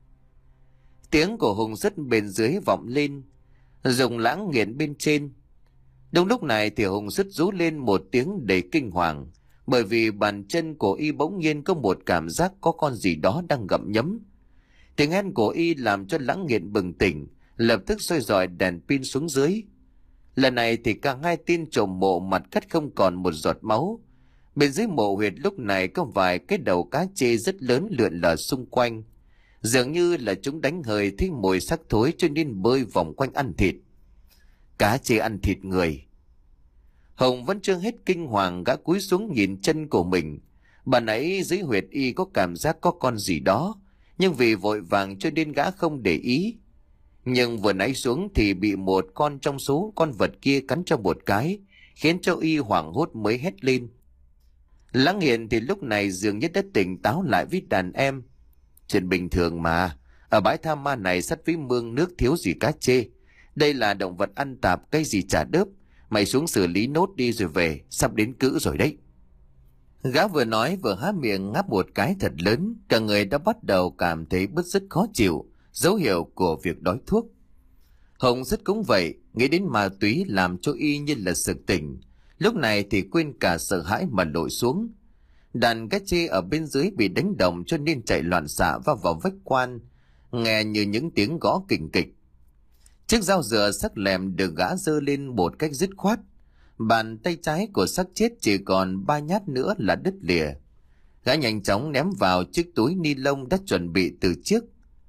Tiếng của Hùng rất bên dưới vọng lên, dùng Lãng Nghiện bên trên. Đúng lúc này thì Hùng rất rú lên một tiếng đầy kinh hoàng, bởi vì bàn chân của y bỗng nhiên có một cảm giác có con gì đó đang gặm nhấm. Tiếng hét của y làm cho Lãng Nghiện bừng tỉnh, lập tức soi dọi đèn pin xuống dưới. Lần này thì cả hai tên trộm mộ mặt cắt không còn một giọt máu. Bên dưới mộ huyệt lúc này có vài cái đầu cá chê rất lớn lượn lờ xung quanh, dường như là chúng đánh hơi thấy mùi xác thối cho nên bơi vòng quanh ăn thịt. Cá chê ăn thịt người. Hồng vẫn chưa hết kinh hoàng, gã cúi xuống nhìn chân của mình. Bà nãy dưới huyệt y có cảm giác có con gì đó, nhưng vì vội vàng cho nên gã không để ý. Nhưng vừa nãy xuống thì bị một con trong số con vật kia cắn cho một cái, khiến cho y hoảng hốt mới hét lên. Lãng Nghiện thì lúc này dường như đã tỉnh táo lại với đàn em. Chuyện bình thường mà, ở bãi tha ma này sát với mương nước thiếu gì cá chê. Đây là động vật ăn tạp, cái gì chả đớp. Mày xuống xử lý nốt đi rồi về, sắp đến cữ rồi đấy. Gã vừa nói vừa há miệng ngáp một cái thật lớn, cả người đã bắt đầu cảm thấy bứt rứt khó chịu, dấu hiệu của việc đói thuốc. Hồng rất cũng vậy, nghĩ đến ma túy làm cho y như là sực tỉnh, lúc này thì quên cả sợ hãi mà lội xuống. Đàn cá chê ở bên dưới bị đánh động cho nên chạy loạn xạ vào vào vách quan, nghe như những tiếng gõ kình kịch. Chiếc dao dựa sắc lẹm được gã giơ lên một cách dứt khoát. Bàn tay trái của xác chết chỉ còn ba nhát nữa là đứt lìa. Gã nhanh chóng ném vào chiếc túi ni lông đã chuẩn bị từ trước.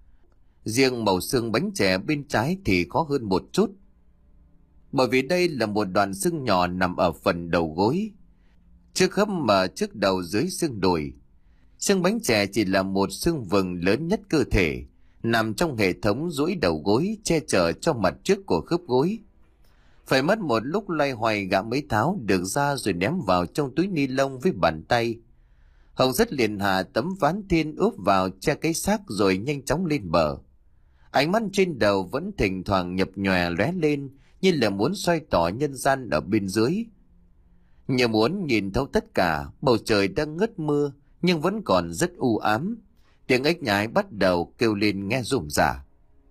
Riêng màu xương bánh chè bên trái thì khó hơn một chút, bởi vì đây là một đoạn xương nhỏ nằm ở phần đầu gối, trước khớp mà trước đầu dưới xương đùi. Xương bánh chè chỉ là một xương vừng lớn nhất cơ thể, nằm trong hệ thống duỗi đầu gối che chở cho mặt trước của khớp gối. Phải mất một lúc loay hoay gã mới tháo được ra rồi ném vào trong túi ni lông với bàn tay. Hồng rất liền hạ tấm ván thiên úp vào che cái xác rồi nhanh chóng lên bờ. Ánh mắt trên đầu vẫn thỉnh thoảng nhập nhòe lóe lên như là muốn soi tỏ nhân gian ở bên dưới. Như muốn nhìn thấu tất cả, bầu trời đang ngớt mưa nhưng vẫn còn rất u ám. Tiếng ếch nhái bắt đầu kêu lên nghe rủng rả.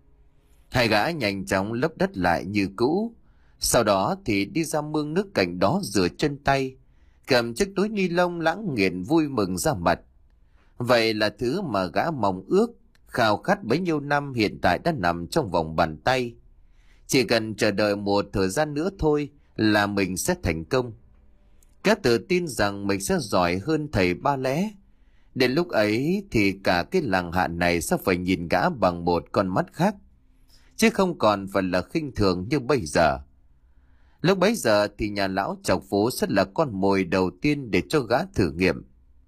Hai gã nhanh chóng lấp đất lại như cũ. Sau đó thì đi ra mương nước cạnh đó rửa chân tay, cầm chiếc túi ni lông. Lãng Nghiện vui mừng ra mặt. Vậy là thứ mà gã mong ước, khao khát bấy nhiêu năm hiện tại đã nằm trong vòng bàn tay. Chỉ cần chờ đợi một thời gian nữa thôi là mình sẽ thành công. Gã tự tin rằng mình sẽ giỏi hơn thầy Ba Lẽ. Đến lúc ấy thì cả cái làng Hạ này sẽ phải nhìn gã bằng một con mắt khác, chứ không còn phải là khinh thường như bây giờ. Lúc bấy giờ thì nhà lão Chọc Phố sẽ là con mồi đầu tiên để cho gã thử nghiệm.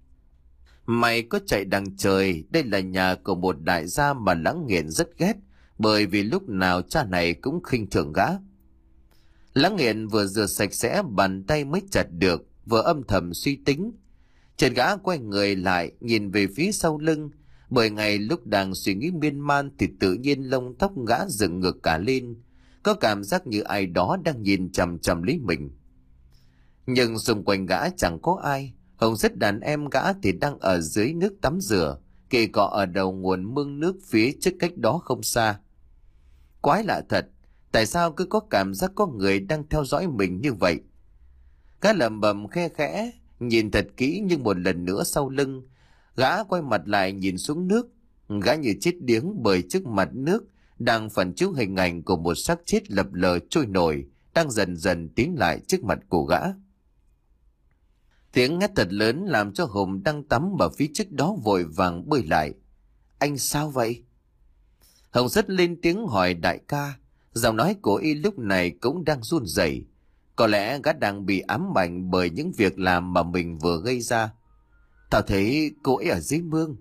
Mày có chạy đằng trời, đây là nhà của một đại gia mà Lãng Nghiện rất ghét, bởi vì lúc nào cha này cũng khinh thường gã. Lãng Nghiện vừa rửa sạch sẽ bàn tay mới chặt được, vừa âm thầm suy tính. Chợt gã quay người lại nhìn về phía sau lưng, bởi ngày lúc đang suy nghĩ miên man thì tự nhiên lông tóc gã dựng ngược cả lên, có cảm giác như ai đó đang nhìn chằm chằm lấy mình. Nhưng xung quanh gã chẳng có ai. Hồng rất đàn em gã thì đang ở dưới nước tắm rửa, kề cọ ở đầu nguồn mương nước phía trước cách đó không xa. Quái lạ thật, Tại sao cứ có cảm giác có người đang theo dõi mình như vậy? Gã lẩm bẩm khe khẽ, nhìn thật kỹ, nhưng một lần nữa sau lưng, gã quay mặt lại nhìn xuống nước. Gã như chết điếng bởi trước mặt nước đang phản chiếu hình ảnh của một xác chết lập lờ trôi nổi, đang dần dần tiến lại trước mặt của gã. Tiếng hét thật lớn làm cho Hùng đang tắm ở phía trước đó vội vàng bơi lại. Anh sao vậy? Hồng rất lên tiếng hỏi đại ca. Giọng nói của y lúc này cũng đang run rẩy. Có lẽ gã đang bị ám ảnh bởi những việc làm mà mình vừa gây ra. Tao thấy cô ấy ở dưới mương.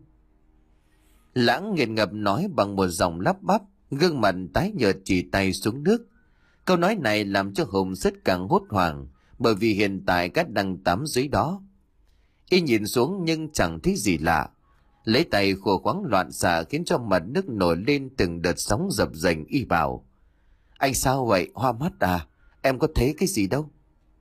Lãng nghiền ngập nói bằng một giọng lắp bắp, gương mặt tái nhợt chỉ tay xuống nước. Câu nói này làm cho Hùng rất càng hốt hoảng, bởi vì hiện tại gã đang tắm dưới đó. Y nhìn xuống nhưng chẳng thấy gì lạ. Lấy tay khua khoáng loạn xạ khiến cho mặt nước nổi lên từng đợt sóng dập dềnh. Y bảo: Anh sao vậy, hoa mắt à? Em có thấy cái gì đâu.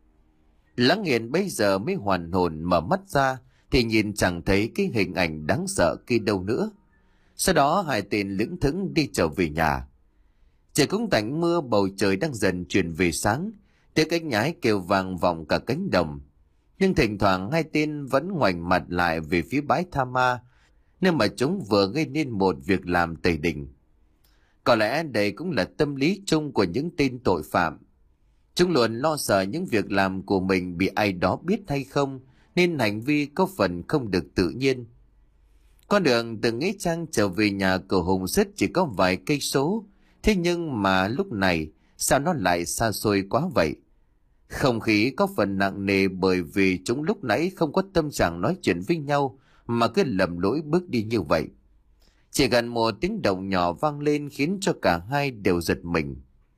Lãng nghiền bây giờ mới hoàn hồn, mở mắt ra thì nhìn chẳng thấy cái hình ảnh đáng sợ kia đâu nữa. Sau đó hai tên lững thững đi trở về nhà. Trời cũng tạnh mưa, bầu trời đang dần chuyển về sáng. Tiếng ếch nhái kêu vang vọng cả cánh đồng. Nhưng thỉnh thoảng hai tên vẫn ngoảnh mặt lại về phía bãi tha ma, nơi mà chúng vừa gây nên một việc làm tày đình. Có lẽ đây cũng là tâm lý chung của những tên tội phạm. Chúng luôn lo sợ những việc làm của mình bị ai đó biết hay không, nên hành vi có phần không được tự nhiên. Con đường từ Nghĩa Trang trở về nhà của Hùng Sít chỉ có vài cây số, thế nhưng mà lúc này sao nó lại xa xôi quá vậy? Không khí có phần nặng nề bởi vì chúng lúc nãy không có tâm trạng nói chuyện với nhau mà cứ lầm lỗi bước đi như vậy. Chỉ gần một tiếng động nhỏ vang lên khiến cho cả hai đều giật mình.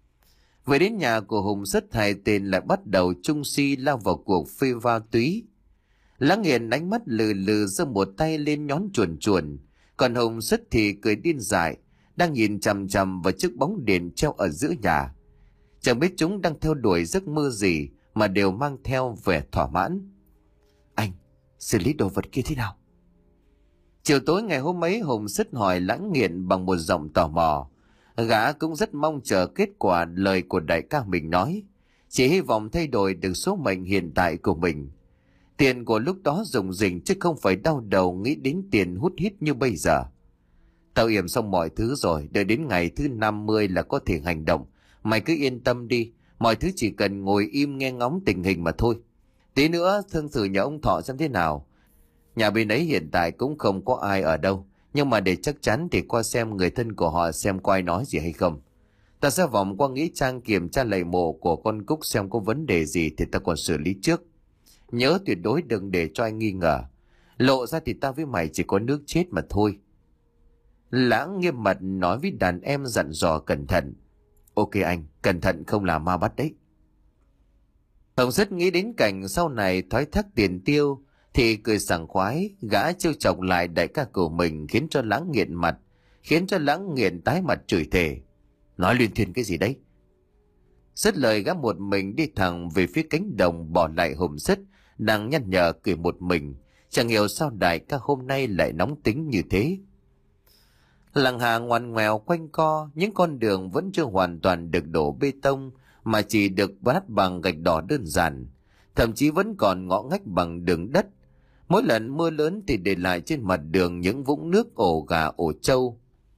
Về đến nhà của Hùng Sít, hai tên lại bắt đầu chung si lao vào cuộc phê va túy. Lãng nghiền ánh mắt lừ lừ giơ một tay lên nhón chuồn chuồn, còn Hùng Sít thì cười điên dại, đang nhìn chằm chằm vào chiếc bóng đèn treo ở giữa nhà. Chẳng biết chúng đang theo đuổi giấc mơ gì mà đều mang theo vẻ thỏa mãn. Anh xử lý đồ vật kia thế nào? Chiều tối ngày hôm ấy, Hùng Sít hỏi Lãng nghiền bằng một giọng tò mò. Gã cũng rất mong chờ kết quả lời của đại ca mình nói, chỉ hy vọng thay đổi được số mệnh hiện tại của mình. Tiền của lúc đó dùng dình chứ không phải đau đầu nghĩ đến tiền hút hít như bây giờ. Tao yểm xong mọi thứ rồi, đợi đến ngày thứ năm mươi là có thể hành động. Mày cứ yên tâm đi, mọi thứ chỉ cần ngồi im nghe ngóng tình hình mà thôi. Tí nữa thương thử nhà ông Thọ xem thế nào. Nhà bên ấy hiện tại cũng không có ai ở đâu, nhưng mà để chắc chắn thì qua xem người thân của họ xem có ai nói gì hay không. Ta sẽ vòng qua Nghĩa Trang kiểm tra lạy mộ của con Cúc xem có vấn đề gì thì ta còn xử lý trước. Nhớ tuyệt đối đừng để cho anh nghi ngờ. Lộ ra thì ta với mày chỉ có nước chết mà thôi. Lãng nghiêm mặt nói với đàn em dặn dò cẩn thận. Ok anh, cẩn thận không là ma bắt đấy. Hồng rất nghĩ đến cảnh sau này thoái thác tiền tiêu thì cười sảng khoái, gã trêu chọc lại đại ca của mình khiến cho Lãng nghiện mặt, khiến cho Lãng nghiện tái mặt chửi thề. Nói liên thiên cái gì đấy? Dứt lời gã một mình đi thẳng về phía cánh đồng, bỏ lại Hùng Sít đang nhăn nhở cười một mình. Chẳng hiểu sao đại ca hôm nay lại nóng tính như thế. Làng Hà ngoằn ngoèo quanh co, những con đường vẫn chưa hoàn toàn được đổ bê tông mà chỉ được lát bằng gạch đỏ đơn giản, thậm chí vẫn còn ngõ ngách bằng đường đất. Mỗi lần mưa lớn thì để lại trên mặt đường những vũng nước ổ gà ổ trâu.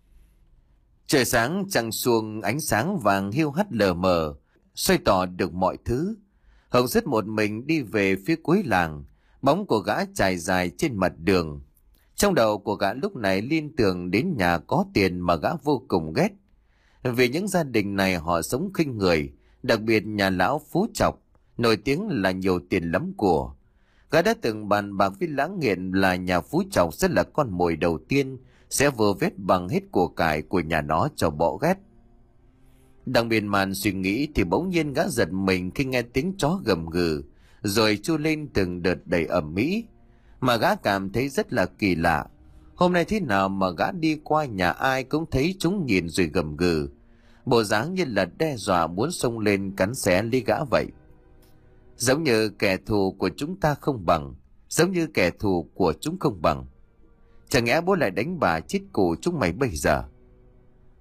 Trời sáng trăng xuông ánh sáng vàng hiu hắt lờ mờ, xoay tỏ được mọi thứ. Hồng Sít một mình đi về phía cuối làng, bóng của gã trải dài trên mặt đường. Trong đầu của gã lúc này liên tưởng đến nhà có tiền mà gã vô cùng ghét. Vì những gia đình này họ sống khinh người, đặc biệt nhà lão Phú Trọc, nổi tiếng là nhiều tiền lắm của. Gã đã từng bàn bạc với Lãng nghiện là nhà Phú Trọc sẽ là con mồi đầu tiên, sẽ vơ vét bằng hết của cải của nhà nó cho bỏ ghét. Đang miên man suy nghĩ thì bỗng nhiên gã giật mình khi nghe tiếng chó gầm gừ, rồi chu lên từng đợt đầy ầm ĩ, mà gã cảm thấy rất là kỳ lạ. Hôm nay thế nào mà gã đi qua nhà ai cũng thấy chúng nhìn rồi gầm gừ, bộ dáng như là đe dọa muốn xông lên cắn xé lấy gã vậy. Giống như kẻ thù của chúng ta không bằng, giống như kẻ thù của chúng không bằng. Chẳng lẽ bố lại đánh bà chết cụ chúng mày bây giờ?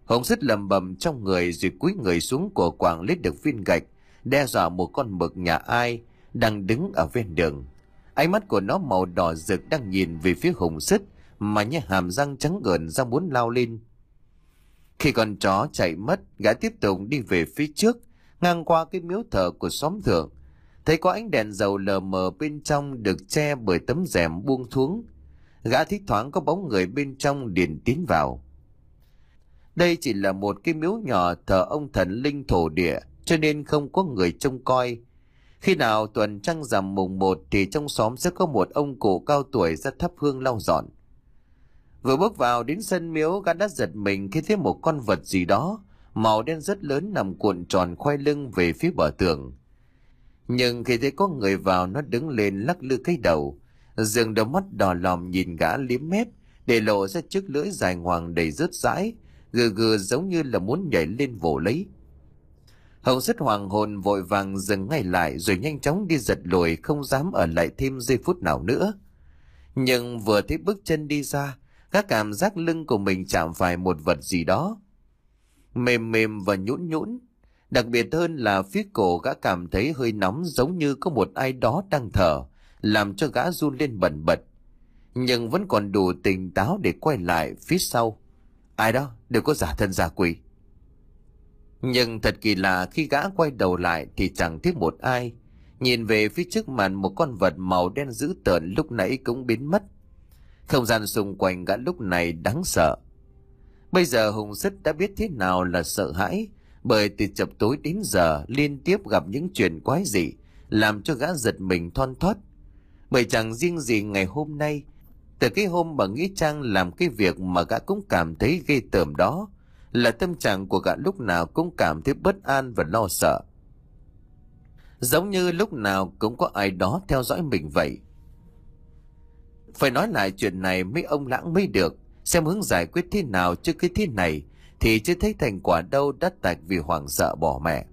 Hồng Sứt lầm bầm trong người rồi cúi người xuống của quảng lấy được viên gạch, đe dọa một con mực nhà ai đang đứng ở ven đường. Ánh mắt của nó màu đỏ rực đang nhìn về phía Hồng Sứt mà như hàm răng trắng ngợn ra muốn lao lên. Khi con chó chạy mất, gã tiếp tục đi về phía trước, ngang qua cái miếu thờ của xóm thượng. Thấy có ánh đèn dầu lờ mờ bên trong được che bởi tấm rèm buông xuống. Gã thỉnh thoảng có bóng người bên trong liền tiến vào. Đây chỉ là một cái miếu nhỏ thờ ông thần linh thổ địa, cho nên không có người trông coi. Khi nào tuần trăng rằm mùng một thì trong xóm sẽ có một ông cụ cao tuổi ra thắp hương lau dọn. Vừa bước vào đến sân miếu, gã đã giật mình khi thấy một con vật gì đó màu đen rất lớn nằm cuộn tròn khoai lưng về phía bờ tường. Nhưng khi thấy có người vào, nó đứng lên lắc lư cái đầu, dường đôi mắt đỏ lòm nhìn gã liếm mép, để lộ ra chiếc lưỡi dài ngoằng đầy rớt rãi, gừ gừ giống như là muốn nhảy lên vồ lấy. Hồng Sứt hoàng hồn vội vàng dừng ngay lại rồi nhanh chóng đi giật lùi, không dám ở lại thêm giây phút nào nữa. Nhưng vừa thấy bước chân đi ra, gã cảm giác lưng của mình chạm phải một vật gì đó mềm mềm và nhũn nhũn. Đặc biệt hơn là phía cổ gã cảm thấy hơi nóng, giống như có một ai đó đang thở, làm cho gã run lên bần bật. Nhưng vẫn còn đủ tỉnh táo để quay lại phía sau. Ai đó, đừng có giả thân giả quỷ. Nhưng thật kỳ lạ, khi gã quay đầu lại thì chẳng thấy một ai. Nhìn về phía trước mặt, một con vật màu đen dữ tợn lúc nãy cũng biến mất. Không gian xung quanh gã lúc này đáng sợ. Bây giờ Hồng Sứt đã biết thế nào là sợ hãi, bởi từ chập tối đến giờ liên tiếp gặp những chuyện quái dị làm cho gã giật mình thon thót. Bởi chẳng riêng gì ngày hôm nay, từ cái hôm mà Nghĩa Trang làm cái việc mà gã cũng cảm thấy ghê tởm đó, là tâm trạng của gã lúc nào cũng cảm thấy bất an và lo sợ. Giống như lúc nào cũng có ai đó theo dõi mình vậy. Phải nói lại chuyện này mấy ông Lãng mới được, xem hướng giải quyết thế nào, chứ cái thế này thì chưa thấy thành quả đâu, đã tạch vì hoảng sợ bỏ mẹ.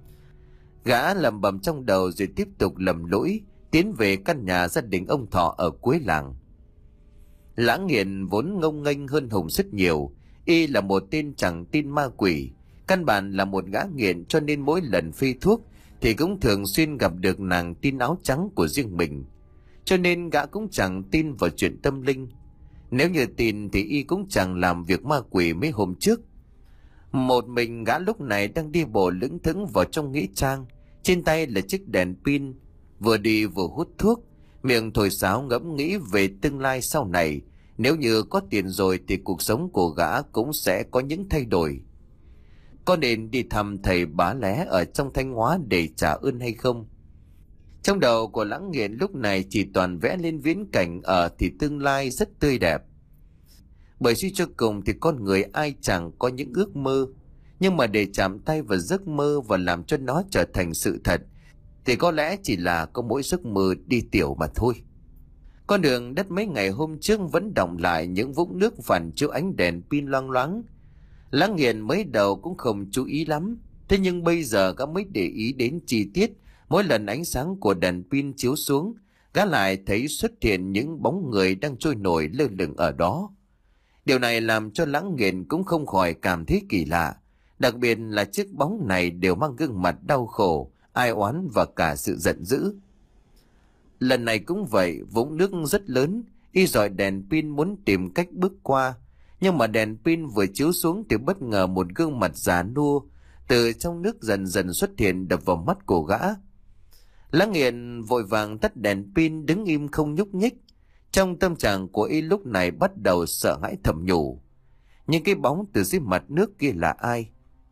Gã lầm bầm trong đầu rồi tiếp tục lầm lũi tiến về căn nhà gia đình ông Thọ ở cuối làng. Lãng Nghiện vốn ngông nghênh hơn Hồng Sứt nhiều, y là một tên chẳng tin ma quỷ, căn bản là một gã nghiện, cho nên mỗi lần phi thuốc thì cũng thường xuyên gặp được nàng tin áo trắng của riêng mình, cho nên gã cũng chẳng tin vào chuyện tâm linh. Nếu như tin thì y cũng chẳng làm việc ma quỷ mấy hôm trước. Một mình gã lúc này đang đi bộ lững thững vào trong nghĩa trang, trên tay là chiếc đèn pin, vừa đi vừa hút thuốc, miệng thổi sáo ngẫm nghĩ về tương lai sau này. Nếu như có tiền rồi thì cuộc sống của gã cũng sẽ có những thay đổi. Có nên đi thăm thầy Bá Lé ở trong Thanh Hóa để trả ơn hay không? Trong đầu của Lãng Nghiện lúc này chỉ toàn vẽ lên viễn cảnh ở thì tương lai rất tươi đẹp. Bởi suy cho cùng thì con người ai chẳng có những ước mơ, nhưng mà để chạm tay vào giấc mơ và làm cho nó trở thành sự thật thì có lẽ chỉ là có mỗi giấc mơ đi tiểu mà thôi. Con đường đất mấy ngày hôm trước vẫn đọng lại những vũng nước phản chiếu ánh đèn pin loang loáng. Lãng Nghiện mới đầu cũng không chú ý lắm, thế nhưng bây giờ gã mới để ý đến chi tiết. Mỗi lần ánh sáng của đèn pin chiếu xuống, gã lại thấy xuất hiện những bóng người đang trôi nổi lơ lửng ở đó. Điều này làm cho Lãng Nghiện cũng không khỏi cảm thấy kỳ lạ, đặc biệt là chiếc bóng này đều mang gương mặt đau khổ, ai oán và cả sự giận dữ. Lần này cũng vậy, vũng nước rất lớn, y dọi đèn pin muốn tìm cách bước qua, nhưng mà đèn pin vừa chiếu xuống thì bất ngờ một gương mặt già nua từ trong nước dần dần xuất hiện đập vào mắt của gã. Lãng Nghiện vội vàng tắt đèn pin, đứng im không nhúc nhích. Trong tâm trạng của y lúc này bắt đầu sợ hãi thầm nhủ, nhưng cái bóng từ dưới mặt nước kia là ai?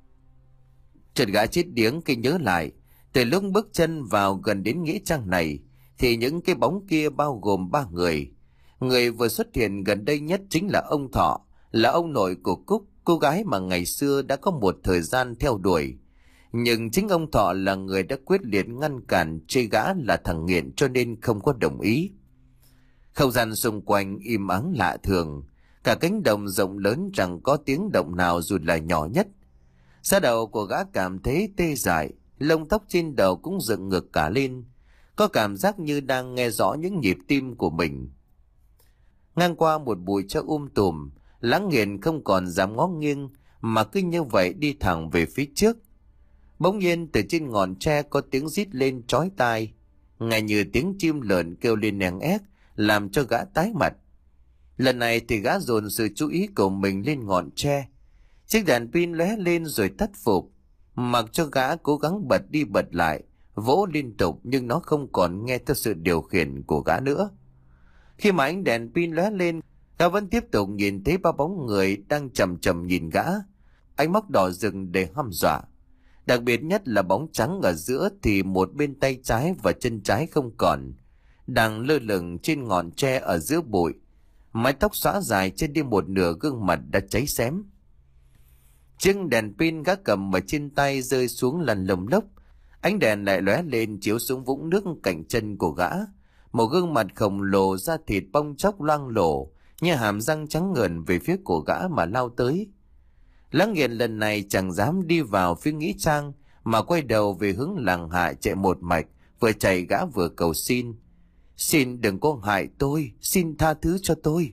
Chợt gã chết điếng khi nhớ lại, từ lúc bước chân vào gần đến nghĩa trang này thì những cái bóng kia bao gồm ba người. Người vừa xuất hiện gần đây nhất chính là ông Thọ, là ông nội của Cúc, cô gái mà ngày xưa đã có một thời gian theo đuổi. Nhưng chính ông Thọ là người đã quyết liệt ngăn cản, chê gã là thằng nghiện cho nên không có đồng ý. Không gian xung quanh im ắng lạ thường, cả cánh đồng rộng lớn chẳng có tiếng động nào dù là nhỏ nhất. Da đầu của gã cảm thấy tê dại, lông tóc trên đầu cũng dựng ngược cả lên, có cảm giác như đang nghe rõ những nhịp tim của mình. Ngang qua một bụi tre um tùm, Lãng Nghiện không còn dám ngó nghiêng mà cứ như vậy đi thẳng về phía trước. Bỗng nhiên từ trên ngọn tre có tiếng rít lên chói tai, nghe như tiếng chim lợn kêu lên nèng ép, làm cho gã tái mặt. Lần này thì gã dồn sự chú ý của mình lên ngọn tre. Chiếc đèn pin lóe lên rồi tắt phục. Mặc cho gã cố gắng bật đi bật lại, vỗ liên tục, nhưng nó không còn nghe theo sự điều khiển của gã nữa. Khi mà ánh đèn pin lóe lên, gã vẫn tiếp tục nhìn thấy ba bóng người đang chầm chầm nhìn gã, ánh mắt đỏ rừng để hăm dọa. Đặc biệt nhất là bóng trắng ở giữa thì một bên tay trái và chân trái không còn, đang lơ lửng trên ngọn tre ở giữa bụi. Mái tóc xõa dài trên đi một nửa gương mặt đã cháy xém. Chiếc đèn pin gã cầm ở trên tay rơi xuống lăn lồng lốc. Ánh đèn lại lóe lên chiếu xuống vũng nước cạnh chân của gã. Một gương mặt khổng lồ da thịt bong chóc loang lổ, như hàm răng trắng ngần về phía của gã mà lao tới. Lã Nghiện lần này chẳng dám đi vào phía nghĩa trang, mà quay đầu về hướng làng Hạ chạy một mạch, vừa chạy gã vừa cầu xin. Xin đừng có hại tôi, xin tha thứ cho tôi.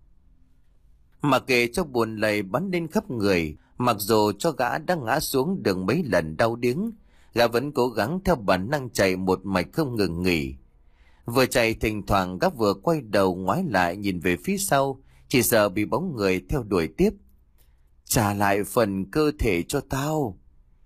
Mà kệ cho buồn lầy bắn lên khắp người, mặc dù cho gã đã ngã xuống đường mấy lần đau điếng, gã vẫn cố gắng theo bản năng chạy một mạch không ngừng nghỉ. Vừa chạy thỉnh thoảng gã vừa quay đầu ngoái lại nhìn về phía sau, chỉ sợ bị bóng người theo đuổi tiếp. Trả lại phần cơ thể cho tao.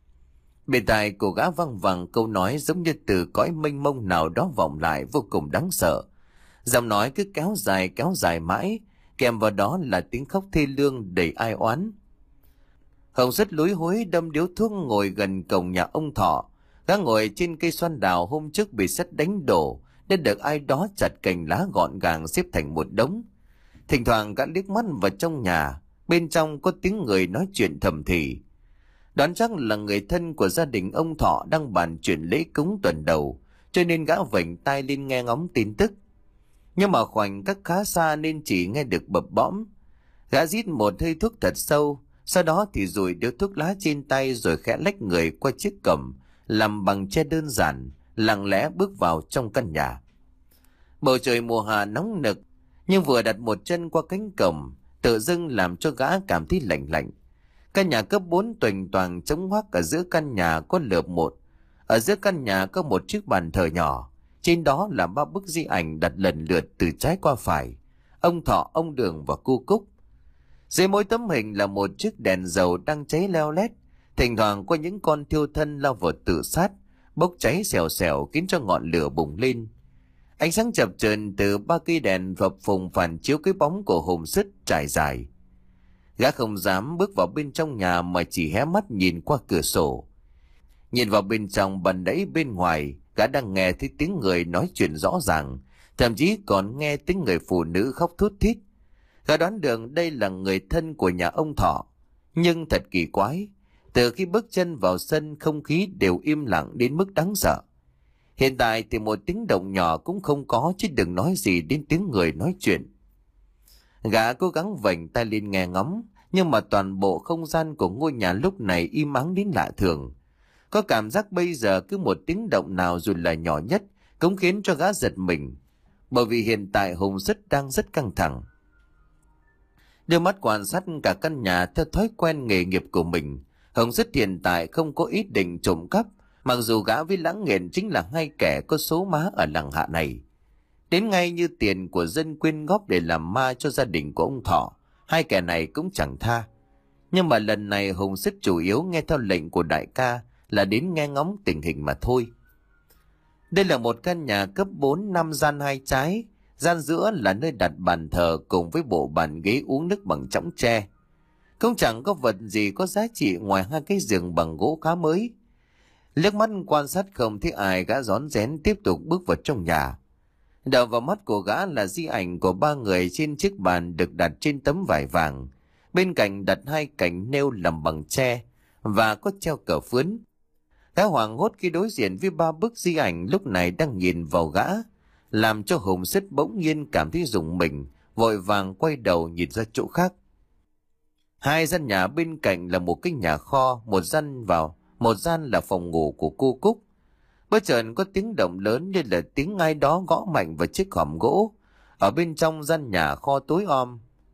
Bên tai của gã văng vẳng câu nói giống như từ cõi mênh mông nào đó vọng lại, vô cùng đáng sợ. Giọng nói cứ kéo dài kéo dài mãi, kèm vào đó là tiếng khóc thê lương đầy ai oán. Hồng rất lúi húi đâm điếu thuốc ngồi gần cổng nhà ông Thọ. Gã ngồi trên cây xoan đào hôm trước bị sét đánh đổ, nên được ai đó chặt cành lá gọn gàng xếp thành một đống. Thỉnh thoảng gã liếc mắt vào trong nhà, bên trong có tiếng người nói chuyện thầm thì. Đoán chắc là người thân của gia đình ông Thọ đang bàn chuyện lễ cúng tuần đầu, cho nên gã vểnh tai lên nghe ngóng tin tức. Nhưng mà khoảnh cách khá xa nên chỉ nghe được bập bõm. Gã rít một hơi thuốc thật sâu, sau đó thì rủi điếu thuốc lá trên tay rồi khẽ lách người qua chiếc cổng làm bằng tre đơn giản, lặng lẽ bước vào trong căn nhà. Bầu trời mùa hạ nóng nực, nhưng vừa đặt một chân qua cánh cổng, tự dưng làm cho gã cảm thấy lạnh lạnh. Căn nhà cấp bốn toành toàng trống hoác, ở giữa căn nhà có lợp một. Ở giữa căn nhà có một chiếc bàn thờ nhỏ, trên đó là ba bức di ảnh đặt lần lượt từ trái qua phải: ông Thọ, ông Đường và cô Cúc. Dưới mỗi tấm hình là một chiếc đèn dầu đang cháy leo lét, thỉnh thoảng có những con thiêu thân lao vào tự sát, bốc cháy xèo xèo khiến cho ngọn lửa bùng lên. Ánh sáng chập chờn từ ba cây đèn phập phùng phản chiếu cái bóng của Hùng Sứt trải dài. Gã không dám bước vào bên trong nhà mà chỉ hé mắt nhìn qua cửa sổ. Nhìn vào bên trong bàn đẫy bên ngoài, gã đang nghe thấy tiếng người nói chuyện rõ ràng, thậm chí còn nghe tiếng người phụ nữ khóc thút thít. Gã đoán được đây là người thân của nhà ông Thọ. Nhưng thật kỳ quái, từ khi bước chân vào sân, không khí đều im lặng đến mức đáng sợ. Hiện tại thì một tiếng động nhỏ cũng không có, chứ đừng nói gì đến tiếng người nói chuyện. Gã cố gắng vểnh tai lên nghe ngóng, nhưng mà toàn bộ không gian của ngôi nhà lúc này im ắng đến lạ thường. Có cảm giác bây giờ cứ một tiếng động nào dù là nhỏ nhất cũng khiến cho gã giật mình, bởi vì hiện tại Hùng Sứt đang rất căng thẳng. Đưa mắt quan sát cả căn nhà theo thói quen nghề nghiệp của mình, Hùng Sứt hiện tại không có ý định trộm cắp, mặc dù gã với Lã Nghiện chính là hai kẻ có số má ở làng Hạ này. Đến ngay như tiền của dân quyên góp để làm ma cho gia đình của ông Thọ, hai kẻ này cũng chẳng tha. Nhưng mà lần này Hùng Sứt chủ yếu nghe theo lệnh của đại ca, là đến nghe ngóng tình hình mà thôi. Đây là một căn nhà cấp bốn, năm gian hai trái, gian giữa là nơi đặt bàn thờ cùng với bộ bàn ghế uống nước bằng chõng tre. Cũng chẳng có vật gì có giá trị ngoài hai cái giường bằng gỗ khá mới. Liếc mắt quan sát không thấy ai, gã rón rén tiếp tục bước vào trong nhà. Đập vào mắt của gã là di ảnh của ba người trên chiếc bàn được đặt trên tấm vải vàng. Bên cạnh đặt hai cành nêu làm bằng tre và có treo cờ phướn. Gã hoảng hốt khi đối diện với ba bức di ảnh lúc này đang nhìn vào gã, làm cho Hùng Sứt bỗng nhiên cảm thấy rùng mình, vội vàng quay đầu nhìn ra chỗ khác. Hai gian nhà bên cạnh là một cái nhà kho, một gian vào, một gian là phòng ngủ của cô Cúc. Bất chợt có tiếng động lớn như là tiếng ai đó gõ mạnh vào chiếc hòm gỗ ở bên trong gian nhà kho tối om.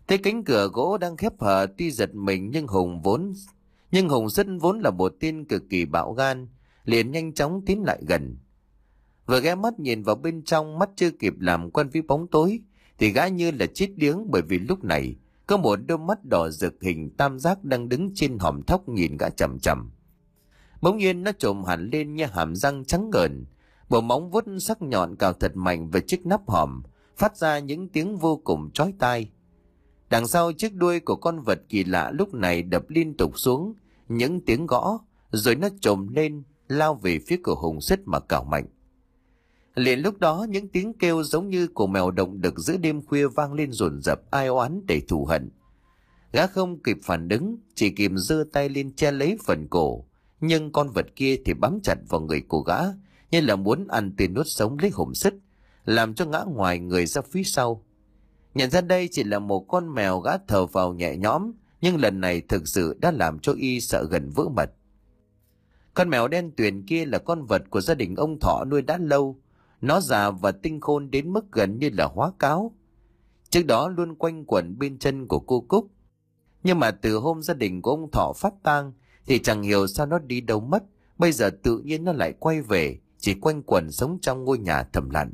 Thấy cánh cửa gỗ đang khép hờ, tuy giật mình nhưng Hùng vốn nhưng Hùng rất vốn là một tên cực kỳ bạo gan, liền nhanh chóng tiến lại gần. Vừa ghé mắt nhìn vào bên trong, mắt chưa kịp làm quen với bóng tối thì gã như là chết điếng, bởi vì lúc này có một đôi mắt đỏ rực hình tam giác đang đứng trên hòm thóc nhìn gã chằm chằm. Bỗng nhiên nó trồm hẳn lên như hàm răng trắng ngời, bộ móng vuốt sắc nhọn cào thật mạnh về chiếc nắp hòm, phát ra những tiếng vô cùng chói tai. Đằng sau chiếc đuôi của con vật kỳ lạ lúc này đập liên tục xuống những tiếng gõ, rồi nó trồm lên lao về phía của Hùng Sít mà cào mạnh. Liền lúc đó những tiếng kêu giống như của mèo động đực giữa đêm khuya vang lên dồn dập, ai oán để thù hận. Gã không kịp phản ứng, chỉ kịp giơ tay lên che lấy phần cổ, nhưng con vật kia thì bám chặt vào người của gã như là muốn ăn tươi nuốt sống lấy Hùng Sít, làm cho ngã ngoài người ra phía sau. Nhận ra đây chỉ là một con mèo, gã thở vào nhẹ nhõm, nhưng lần này thực sự đã làm cho y sợ gần vỡ mật. Con mèo đen tuyền kia là con vật của gia đình ông Thọ nuôi đã lâu. Nó già và tinh khôn đến mức gần như là hóa cáo. Trước đó luôn quanh quẩn bên chân của cô Cúc. Nhưng mà từ hôm gia đình của ông Thọ phát tang thì chẳng hiểu sao nó đi đâu mất. Bây giờ tự nhiên nó lại quay về, chỉ quanh quẩn sống trong ngôi nhà thầm lặng.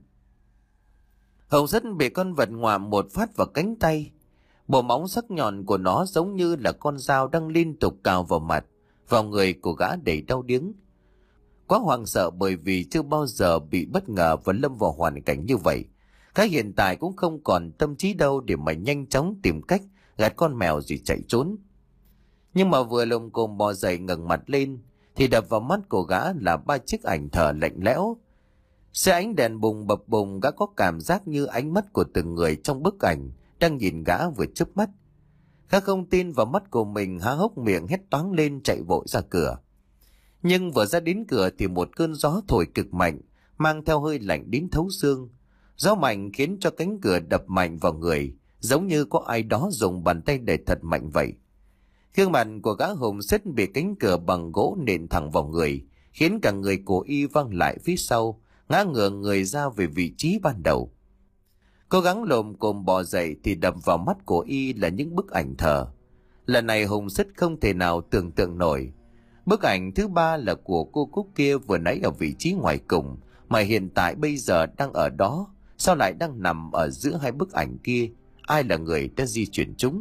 Hồng rất bị con vật ngoạm một phát vào cánh tay. Bộ móng sắc nhọn của nó giống như là con dao đang liên tục cào vào mặt, vào người của gã đầy đau điếng. Quá hoảng sợ bởi vì chưa bao giờ bị bất ngờ và lâm vào hoàn cảnh như vậy. Gã hiện tại cũng không còn tâm trí đâu để mà nhanh chóng tìm cách gạt con mèo rồi chạy trốn. Nhưng mà vừa lồm cồm bò dậy ngẩng mặt lên thì đập vào mắt của gã là ba chiếc ảnh thờ lạnh lẽo. Xe ánh đèn bùng bập bùng, gã có cảm giác như ánh mắt của từng người trong bức ảnh đang nhìn gã vừa chớp mắt. Gã không tin vào mắt của mình, há hốc miệng hét toáng lên chạy vội ra cửa. Nhưng vừa ra đến cửa thì một cơn gió thổi cực mạnh, mang theo hơi lạnh đến thấu xương. Gió mạnh khiến cho cánh cửa đập mạnh vào người, giống như có ai đó dùng bàn tay đẩy thật mạnh vậy. Gương mặt của gã Hùng Sít bị cánh cửa bằng gỗ nện thẳng vào người, khiến cả người của y văng lại phía sau, ngã ngửa người ra về vị trí ban đầu. Cố gắng lồm cồm bò dậy thì đập vào mắt của y là những bức ảnh thờ. Lần này Hùng Sít không thể nào tưởng tượng nổi. Bức ảnh thứ ba là của cô Cúc kia vừa nãy ở vị trí ngoài cùng, mà hiện tại bây giờ đang ở đó, sao lại đang nằm ở giữa hai bức ảnh kia? Ai là người đã di chuyển chúng?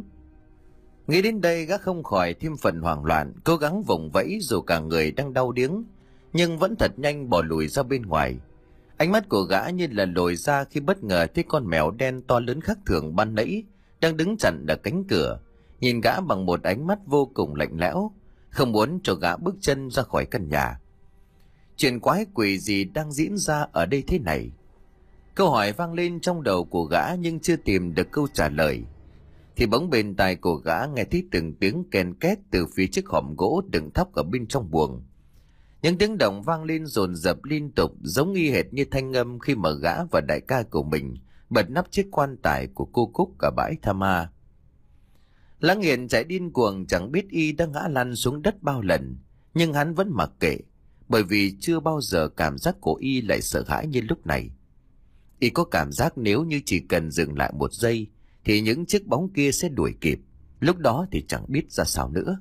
Nghĩ đến đây gã không khỏi thêm phần hoảng loạn, cố gắng vùng vẫy dù cả người đang đau điếng, nhưng vẫn thật nhanh bỏ lùi ra bên ngoài. Ánh mắt của gã như là lồi ra khi bất ngờ thấy con mèo đen to lớn khác thường ban nãy đang đứng chặn ở cánh cửa, nhìn gã bằng một ánh mắt vô cùng lạnh lẽo, không muốn cho gã bước chân ra khỏi căn nhà. Chuyện quái quỷ gì đang diễn ra ở đây thế này? Câu hỏi vang lên trong đầu của gã nhưng chưa tìm được câu trả lời. Thì bỗng bên tai của gã nghe thấy từng tiếng ken két từ phía chiếc hòm gỗ đựng thóc ở bên trong buồng. Những tiếng động vang lên dồn dập liên tục, giống y hệt như thanh âm khi mà gã và đại ca của mình bật nắp chiếc quan tài của cô Cúc ở bãi Tha Ma. Lã Nghiện chạy điên cuồng, chẳng biết y đã ngã lăn xuống đất bao lần, nhưng hắn vẫn mặc kệ, bởi vì chưa bao giờ cảm giác của y lại sợ hãi như lúc này. Y có cảm giác nếu như chỉ cần dừng lại một giây thì những chiếc bóng kia sẽ đuổi kịp, lúc đó thì chẳng biết ra sao nữa.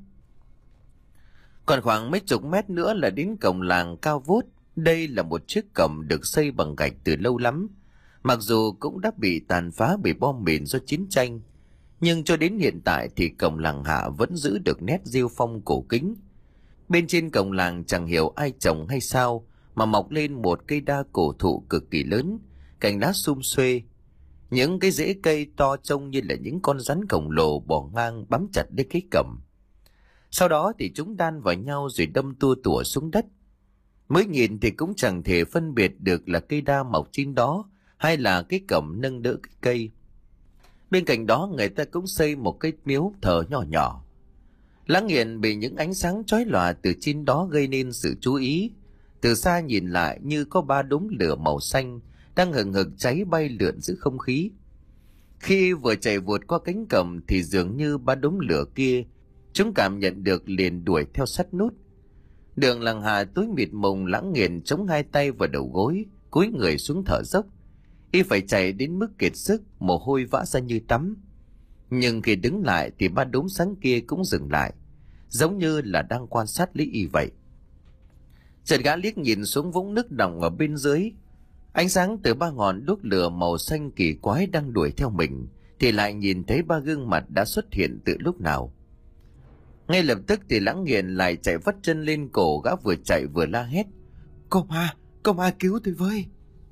Còn khoảng mấy chục mét nữa là đến cổng làng cao vút. Đây là một chiếc cổng được xây bằng gạch từ lâu lắm, mặc dù cũng đã bị tàn phá bởi bom mìn do chiến tranh, nhưng cho đến hiện tại thì cổng làng Hạ vẫn giữ được nét rêu phong cổ kính. Bên trên cổng làng chẳng hiểu ai trồng hay sao mà mọc lên một cây đa cổ thụ cực kỳ lớn, cành lá sum xuê. Những cái rễ cây to trông như là những con rắn khổng lồ bò ngang bám chặt lấy cái cổng. Sau đó thì chúng đan vào nhau rồi đâm tua tủa xuống đất. Mới nhìn thì cũng chẳng thể phân biệt được là cây đa mọc trên đó hay là cái cổng nâng đỡ cái cây. Bên cạnh đó người ta cũng xây một cái miếu thờ nhỏ nhỏ. Lã Nghiện bị những ánh sáng chói lòa từ trên đó gây nên sự chú ý. Từ xa nhìn lại như có ba đốm lửa màu xanh đang hừng hực cháy bay lượn giữa không khí. Khi vừa chạy vụt qua cánh cổng thì dường như ba đốm lửa kia chúng cảm nhận được liền đuổi theo sát nút. Đường làng Hà tối mịt mùng, Lã Nghiện chống hai tay vào đầu gối, cúi người xuống thở dốc. Y phải chạy đến mức kiệt sức, mồ hôi vã ra như tắm. Nhưng khi đứng lại thì ba đốm sáng kia cũng dừng lại, giống như là đang quan sát lấy y vậy. Chợt gã liếc nhìn xuống vũng nước đọng ở bên dưới. Ánh sáng từ ba ngọn đuốc lửa màu xanh kỳ quái đang đuổi theo mình, thì lại nhìn thấy ba gương mặt đã xuất hiện từ lúc nào. Ngay lập tức thì Lãng Nghiền lại chạy vắt chân lên cổ gã, vừa chạy vừa la hét: "Cô ma, cô ma cứu tôi với!"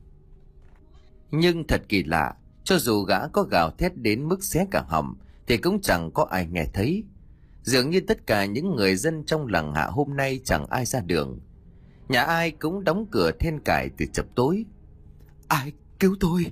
Nhưng thật kỳ lạ, cho dù gã có gào thét đến mức xé cả họng thì cũng chẳng có ai nghe thấy. Dường như tất cả những người dân trong làng Hạ hôm nay chẳng ai ra đường. Nhà ai cũng đóng cửa then cài từ chập tối. "Ai cứu tôi!"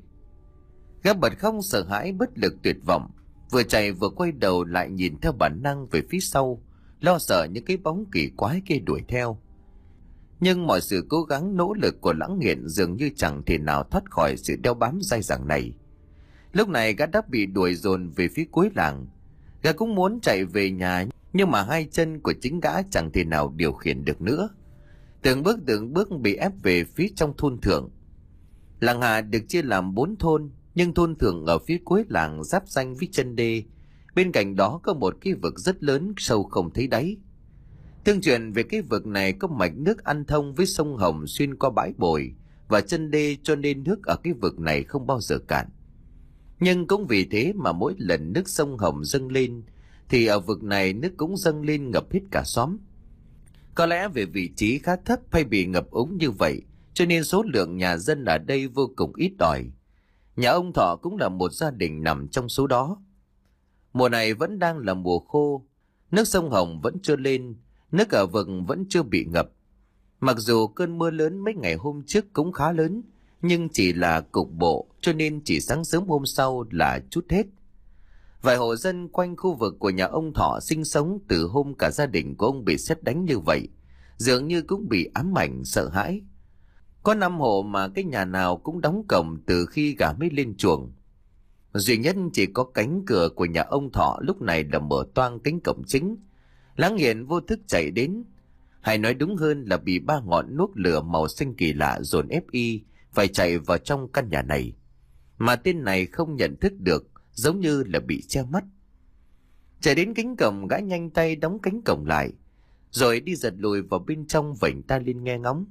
Gã bật khóc sợ hãi, bất lực, tuyệt vọng, vừa chạy vừa quay đầu lại nhìn theo bản năng về phía sau, lo sợ những cái bóng kỳ quái kia đuổi theo. Nhưng mọi sự cố gắng nỗ lực của Lãng Nghiện dường như chẳng thể nào thoát khỏi sự đeo bám dai dẳng này. Lúc này gã đã bị đuổi dồn về phía cuối làng. Gã cũng muốn chạy về nhà, nhưng mà hai chân của chính gã chẳng thể nào điều khiển được nữa. Từng bước từng bước bị ép về phía trong thôn thượng. Làng Hạ được chia làm bốn thôn, nhưng thôn thượng ở phía cuối làng giáp ranh với chân đê. Bên cạnh đó có một cái vực rất lớn, sâu không thấy đáy. Tương truyền về cái vực này có mạch nước ăn thông với sông Hồng xuyên qua bãi bồi và chân đê, cho nên nước ở cái vực này không bao giờ cạn. Nhưng cũng vì thế mà mỗi lần nước sông Hồng dâng lên thì ở vực này nước cũng dâng lên ngập hết cả xóm. Có lẽ về vị trí khá thấp hay bị ngập úng như vậy, cho nên số lượng nhà dân ở đây vô cùng ít ỏi. Nhà ông Thọ cũng là một gia đình nằm trong số đó. Mùa này vẫn đang là mùa khô, nước sông Hồng vẫn chưa lên, nước ở vực vẫn chưa bị ngập. Mặc dù cơn mưa lớn mấy ngày hôm trước cũng khá lớn, nhưng chỉ là cục bộ, cho nên chỉ sáng sớm hôm sau là trút hết. Vài hộ dân quanh khu vực của nhà ông Thọ sinh sống từ hôm cả gia đình của ông bị sét đánh như vậy, dường như cũng bị ám ảnh sợ hãi. Có năm hộ mà cái nhà nào cũng đóng cổng từ khi gà mới lên chuồng. Duy nhất chỉ có cánh cửa của nhà ông Thọ lúc này là mở toang cánh cổng chính. Lãng Nghiện vô thức chạy đến, hay nói đúng hơn là bị ba ngọn đuốc lửa màu xanh kỳ lạ dồn ép y phải chạy vào trong căn nhà này, mà tên này không nhận thức được, giống như là bị che mắt. Chạy đến cánh cổng, gã nhanh tay đóng cánh cổng lại, rồi đi giật lùi vào bên trong vểnh tai lên nghe ngóng.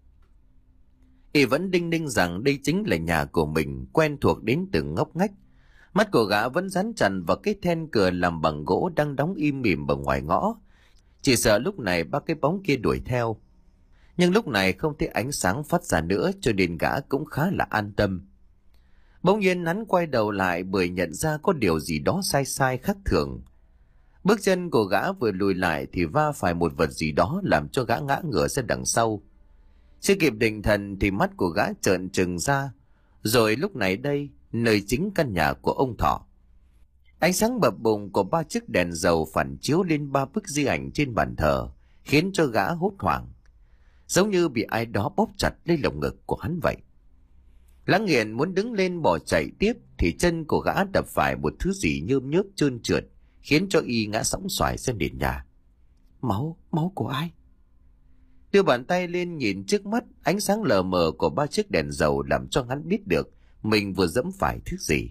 Y vẫn đinh ninh rằng đây chính là nhà của mình, quen thuộc đến từng ngóc ngách. Mắt của gã vẫn dán chặt vào cái then cửa làm bằng gỗ đang đóng im mỉm ở ngoài ngõ, chỉ sợ lúc này ba cái bóng kia đuổi theo. Nhưng lúc này không thấy ánh sáng phát ra nữa, cho nên gã cũng khá là an tâm. Bỗng nhiên hắn quay đầu lại, bởi nhận ra có điều gì đó sai sai khác thường. Bước chân của gã vừa lùi lại thì va phải một vật gì đó, làm cho gã ngã ngửa ra đằng sau. Chưa kịp định thần thì mắt của gã trợn trừng ra. Rồi lúc này đây, nơi chính căn nhà của ông Thọ, ánh sáng bập bùng của ba chiếc đèn dầu phản chiếu lên ba bức di ảnh trên bàn thờ, khiến cho gã hốt hoảng, giống như bị ai đó bóp chặt lấy lồng ngực của hắn vậy. Lãng Nghiện muốn đứng lên bỏ chạy tiếp thì chân của gã đập phải một thứ gì nhơm nhớp trơn trượt, khiến cho y ngã sóng xoài ra nền nhà. Máu, máu của ai? Đưa bàn tay lên nhìn trước mắt, ánh sáng lờ mờ của ba chiếc đèn dầu làm cho hắn biết được mình vừa dẫm phải thứ gì.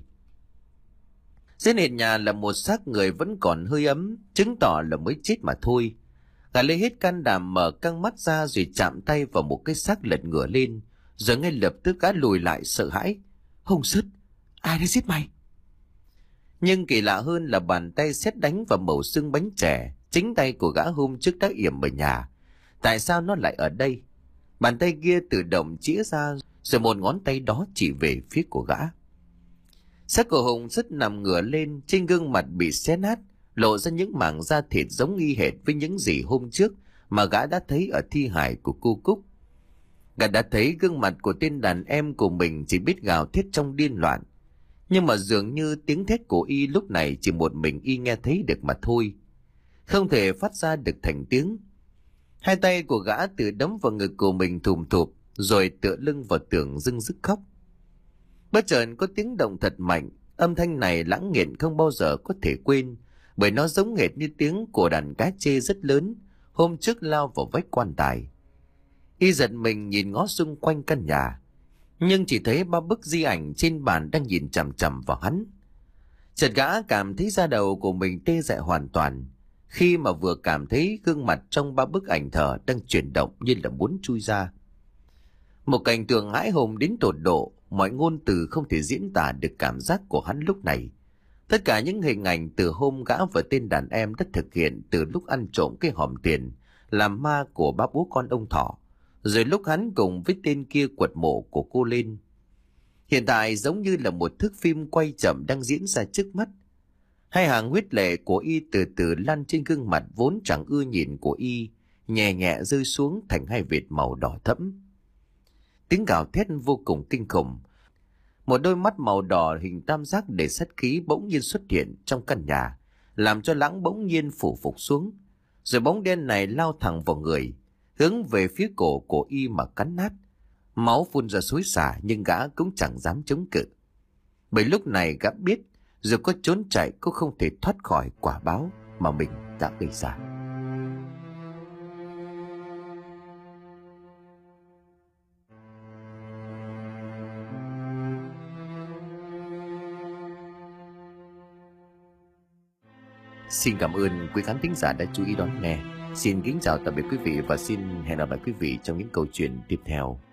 Dưới nền nhà là một xác người vẫn còn hơi ấm, chứng tỏ là mới chết mà thôi. Gã lấy hết can đảm mở căng mắt ra, rồi chạm tay vào một cái xác lật ngửa lên, rồi ngay lập tức gã lùi lại sợ hãi. Hồng Sứt, ai đã giết mày? Nhưng kỳ lạ hơn là bàn tay sét đánh vào mẩu xương bánh chè, chính tay của gã hôm trước đã yểm ở nhà. Tại sao nó lại ở đây? Bàn tay kia tự động chĩa ra, rồi một ngón tay đó chỉ về phía của gã. Xác của Hồng Sứt nằm ngửa lên, trên gương mặt bị xé nát, lộ ra những mảng da thịt giống y hệt với những gì hôm trước mà gã đã thấy ở thi hài của cô Cúc. Gã đã thấy gương mặt của tên đàn em của mình chỉ biết gào thét trong điên loạn, nhưng mà dường như tiếng thét của y lúc này chỉ một mình y nghe thấy được mà thôi, không thể phát ra được thành tiếng. Hai tay của gã tự đấm vào ngực của mình thùm thụp, rồi tựa lưng vào tường rưng rức khóc. Bất chợt có tiếng động thật mạnh, âm thanh này Lãng Nghiện không bao giờ có thể quên, bởi nó giống hệt như tiếng của đàn cá trê rất lớn hôm trước lao vào vách quan tài. Y giật mình nhìn ngó xung quanh căn nhà, nhưng chỉ thấy ba bức di ảnh trên bàn đang nhìn chằm chằm vào hắn. Chợt gã cảm thấy da đầu của mình tê dại hoàn toàn, khi mà vừa cảm thấy gương mặt trong ba bức ảnh thờ đang chuyển động như là muốn chui ra. Một cảnh tượng hãi hùng đến tột độ, mọi ngôn từ không thể diễn tả được cảm giác của hắn lúc này. Tất cả những hình ảnh từ hôm gã và tên đàn em đã thực hiện từ lúc ăn trộm cái hòm tiền làm ma của ba bố con ông Thọ, rồi lúc hắn cùng với tên kia quật mộ của cô lên, hiện tại giống như là một thước phim quay chậm đang diễn ra trước mắt. Hai hàng huyết lệ của y từ từ lan trên gương mặt vốn chẳng ưa nhìn của y, nhẹ nhẹ rơi xuống thành hai vệt màu đỏ thẫm. Tiếng gào thét vô cùng kinh khủng. Một đôi mắt màu đỏ hình tam giác đầy sát khí bỗng nhiên xuất hiện trong căn nhà, làm cho Lãng bỗng nhiên phủ phục xuống, rồi bóng đen này lao thẳng vào người, hướng về phía cổ của y mà cắn nát. Máu phun ra xối xả nhưng gã cũng chẳng dám chống cự, bởi lúc này gã biết dù có trốn chạy cũng không thể thoát khỏi quả báo mà mình đã gây ra. Xin cảm ơn quý khán thính giả đã chú ý đón nghe. Xin kính chào tạm biệt quý vị và xin hẹn gặp lại quý vị trong những câu chuyện tiếp theo.